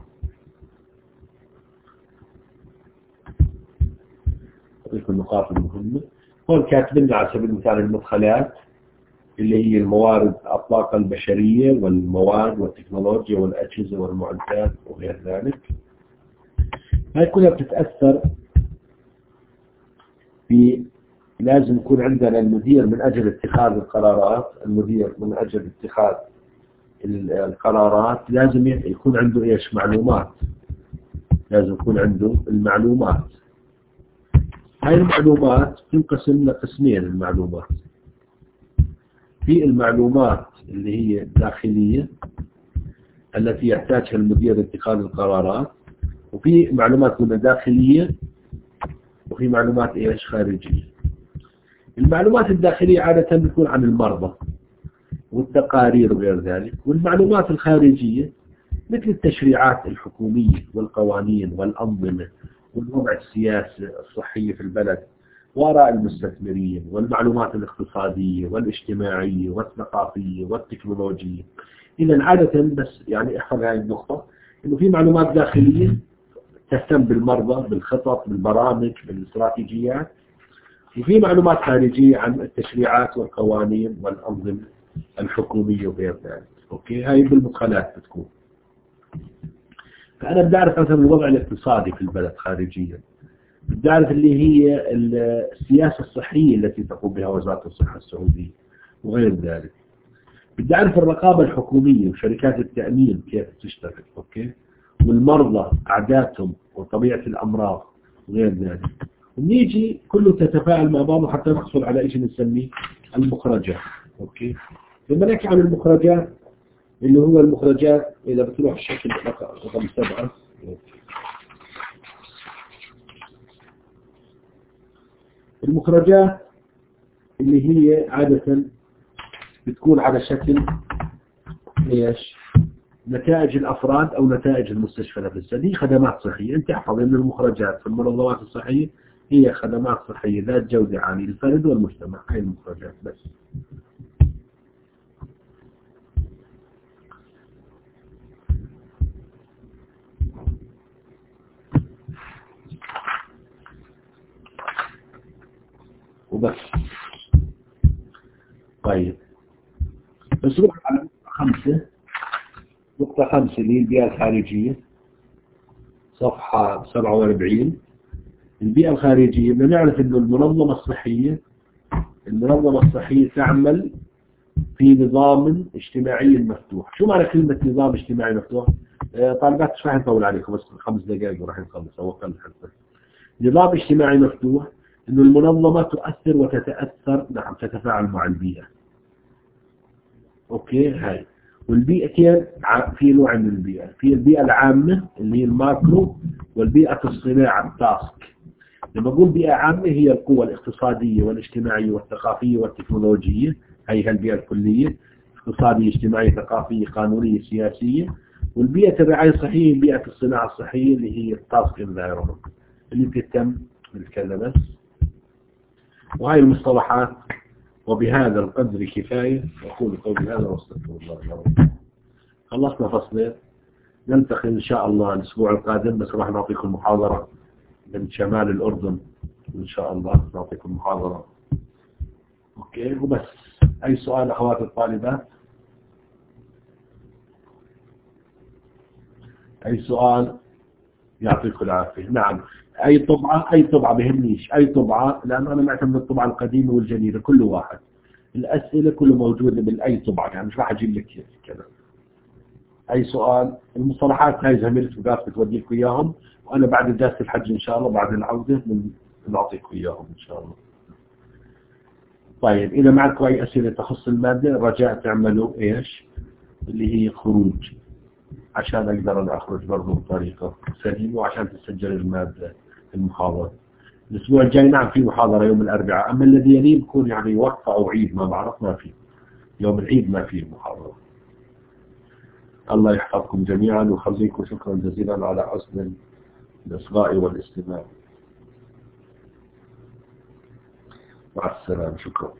أعطيك النقاط المهمة. هون كاتبين على سبيل المثال المدخلات اللي هي الموارد، الطاقة البشرية والمواد والتكنولوجيا والأجهزة والمعدات وغير ذلك. هاي كلها بتتأثر لازم يكون عندنا المدير من أجل اتخاذ القرارات. المدير من أجل اتخاذ القرارات لازم يكون عنده إيش معلومات، لازم يكون عنده المعلومات. هاي المعلومات تنقسم لقسمين. المعلومات في المعلومات اللي هي داخلية التي يحتاجها المدير لاتخاذ القرارات، وفي معلومات داخلية، وفي معلومات إيش خارجية. المعلومات الداخلية عادة بتكون عن المرضى والتقارير وغير ذلك، والمعلومات الخارجية مثل التشريعات الحكومية والقوانين والأنظمة والوضع السياسي الصحي في البلد وآراء المستثمرين، والمعلومات الاقتصادية والاجتماعية والثقافية والتكنولوجية. إذا عادة بس يعني احفظ هذه النقطة، إنه في معلومات داخلية تهتم بالمرضى، بالخطط، بالبرامج، بالاستراتيجيات، وفي معلومات خارجية عن التشريعات والقوانين والأنظمة الحكومية وغير ذلك. أوكي، هاي بالمدخلات بتكون. فأنا بدي أعرف مثلا الوضع الاقتصادي في البلد خارجيا، بدي أعرف اللي هي السياسة الصحية التي تقوم بها وزارة الصحة السعودية وغير ذلك. بدي أعرف الرقابة الحكومية وشركات التأمين كيف تشتغل. أوكي، والمرضى أعدادهم وطبيعة الأمراض وغير ذلك. ونيجي كله تتفاعل مع بعضه حتى نحصل على شيء نسميه المخرجات. أوكي، لما نحكي عن المخرجات اللي هو المخرجات، إذا بتروح الشكل رقم 7، المخرجات اللي هي عادة بتكون على شكل ايش؟ نتائج الأفراد أو نتائج المستشفى نفسها. دي خدمات صحية. أنت احفظ أن المخرجات في المنظمات الصحية هي خدمات صحية ذات جودة عالية للفرد والمجتمع. هاي المخرجات بس. وبس. طيب بس نروح على نقطة 5. نقطة 5 اللي هي البيئة الخارجية، صفحة 47. البيئة الخارجية بدنا نعرف إنه المنظمة الصحية تعمل في نظام اجتماعي مفتوح. شو معنى كلمة نظام اجتماعي مفتوح؟ طالبات مش راح نطول عليكم، بس 5 دقائق وراح نخلص أو أقل حتى. نظام اجتماعي مفتوح إنه المنظمة تؤثر وتتأثر، نعم، تتفاعل مع البيئة. أوكي. هاي والبيئتين في نوع من البيئة، في البيئة العامة اللي هي الماكرو، والبيئة الصناعة التاسك. لما أقول بيئة عامة هي القوى الاقتصادية والاجتماعية والثقافية والتكنولوجية، هي البيئة الكلية، اقتصادية اجتماعية ثقافية قانونية سياسية. والبيئة الرعاية الصحية بيئة الصناعة الصحية اللي هي التاسك انفايرمنت اللي بتهتم بالكذا بس. وهي المصطلحات. وبهذا القدر كفاية. أقول قولي هذا واستغفر الله العظيم. خلصنا فصلين. نلتقي إن شاء الله الأسبوع القادم، بس راح نعطيكم محاضرة من شمال الأردن إن شاء الله. نعطيكم محاضرة. أوكي وبس. أي سؤال أخوات الطالبات؟ أي سؤال؟ يعطيكم العافية. نعم. أي طبعة بهمنيش، أي طبعة، لأن أنا معتمد الطبعة القديمة والجديدة كل واحد. الأسئلة كله موجودة بالأي طبعة، يعني مش راح أجيب لك كذا. أي سؤال؟ المصطلحات هاي زميلتي وقاف بتودي لكم إياهم، وأنا بعد درس الحج إن شاء الله بعد العودة بنعطيكم إياهم إن شاء الله. طيب إذا معكم أي أسئلة تخص المادة رجاء تعملوا إيش اللي هي خروج، عشان أقدر أنا أخرج برضو بطريقة سليمة، وعشان تسجل المادة المحاضرة. الأسبوع الجاي نعم في محاضرة يوم الأربعاء، أما الذي يليه بكون يعني وقفة أو عيد ما بعرف، ما في يوم العيد ما في محاضرة. الله يحفظكم جميعا ويخليكم. شكرا جزيلا على حسن الإصغاء والاستماع. مع السلامة. شكرا.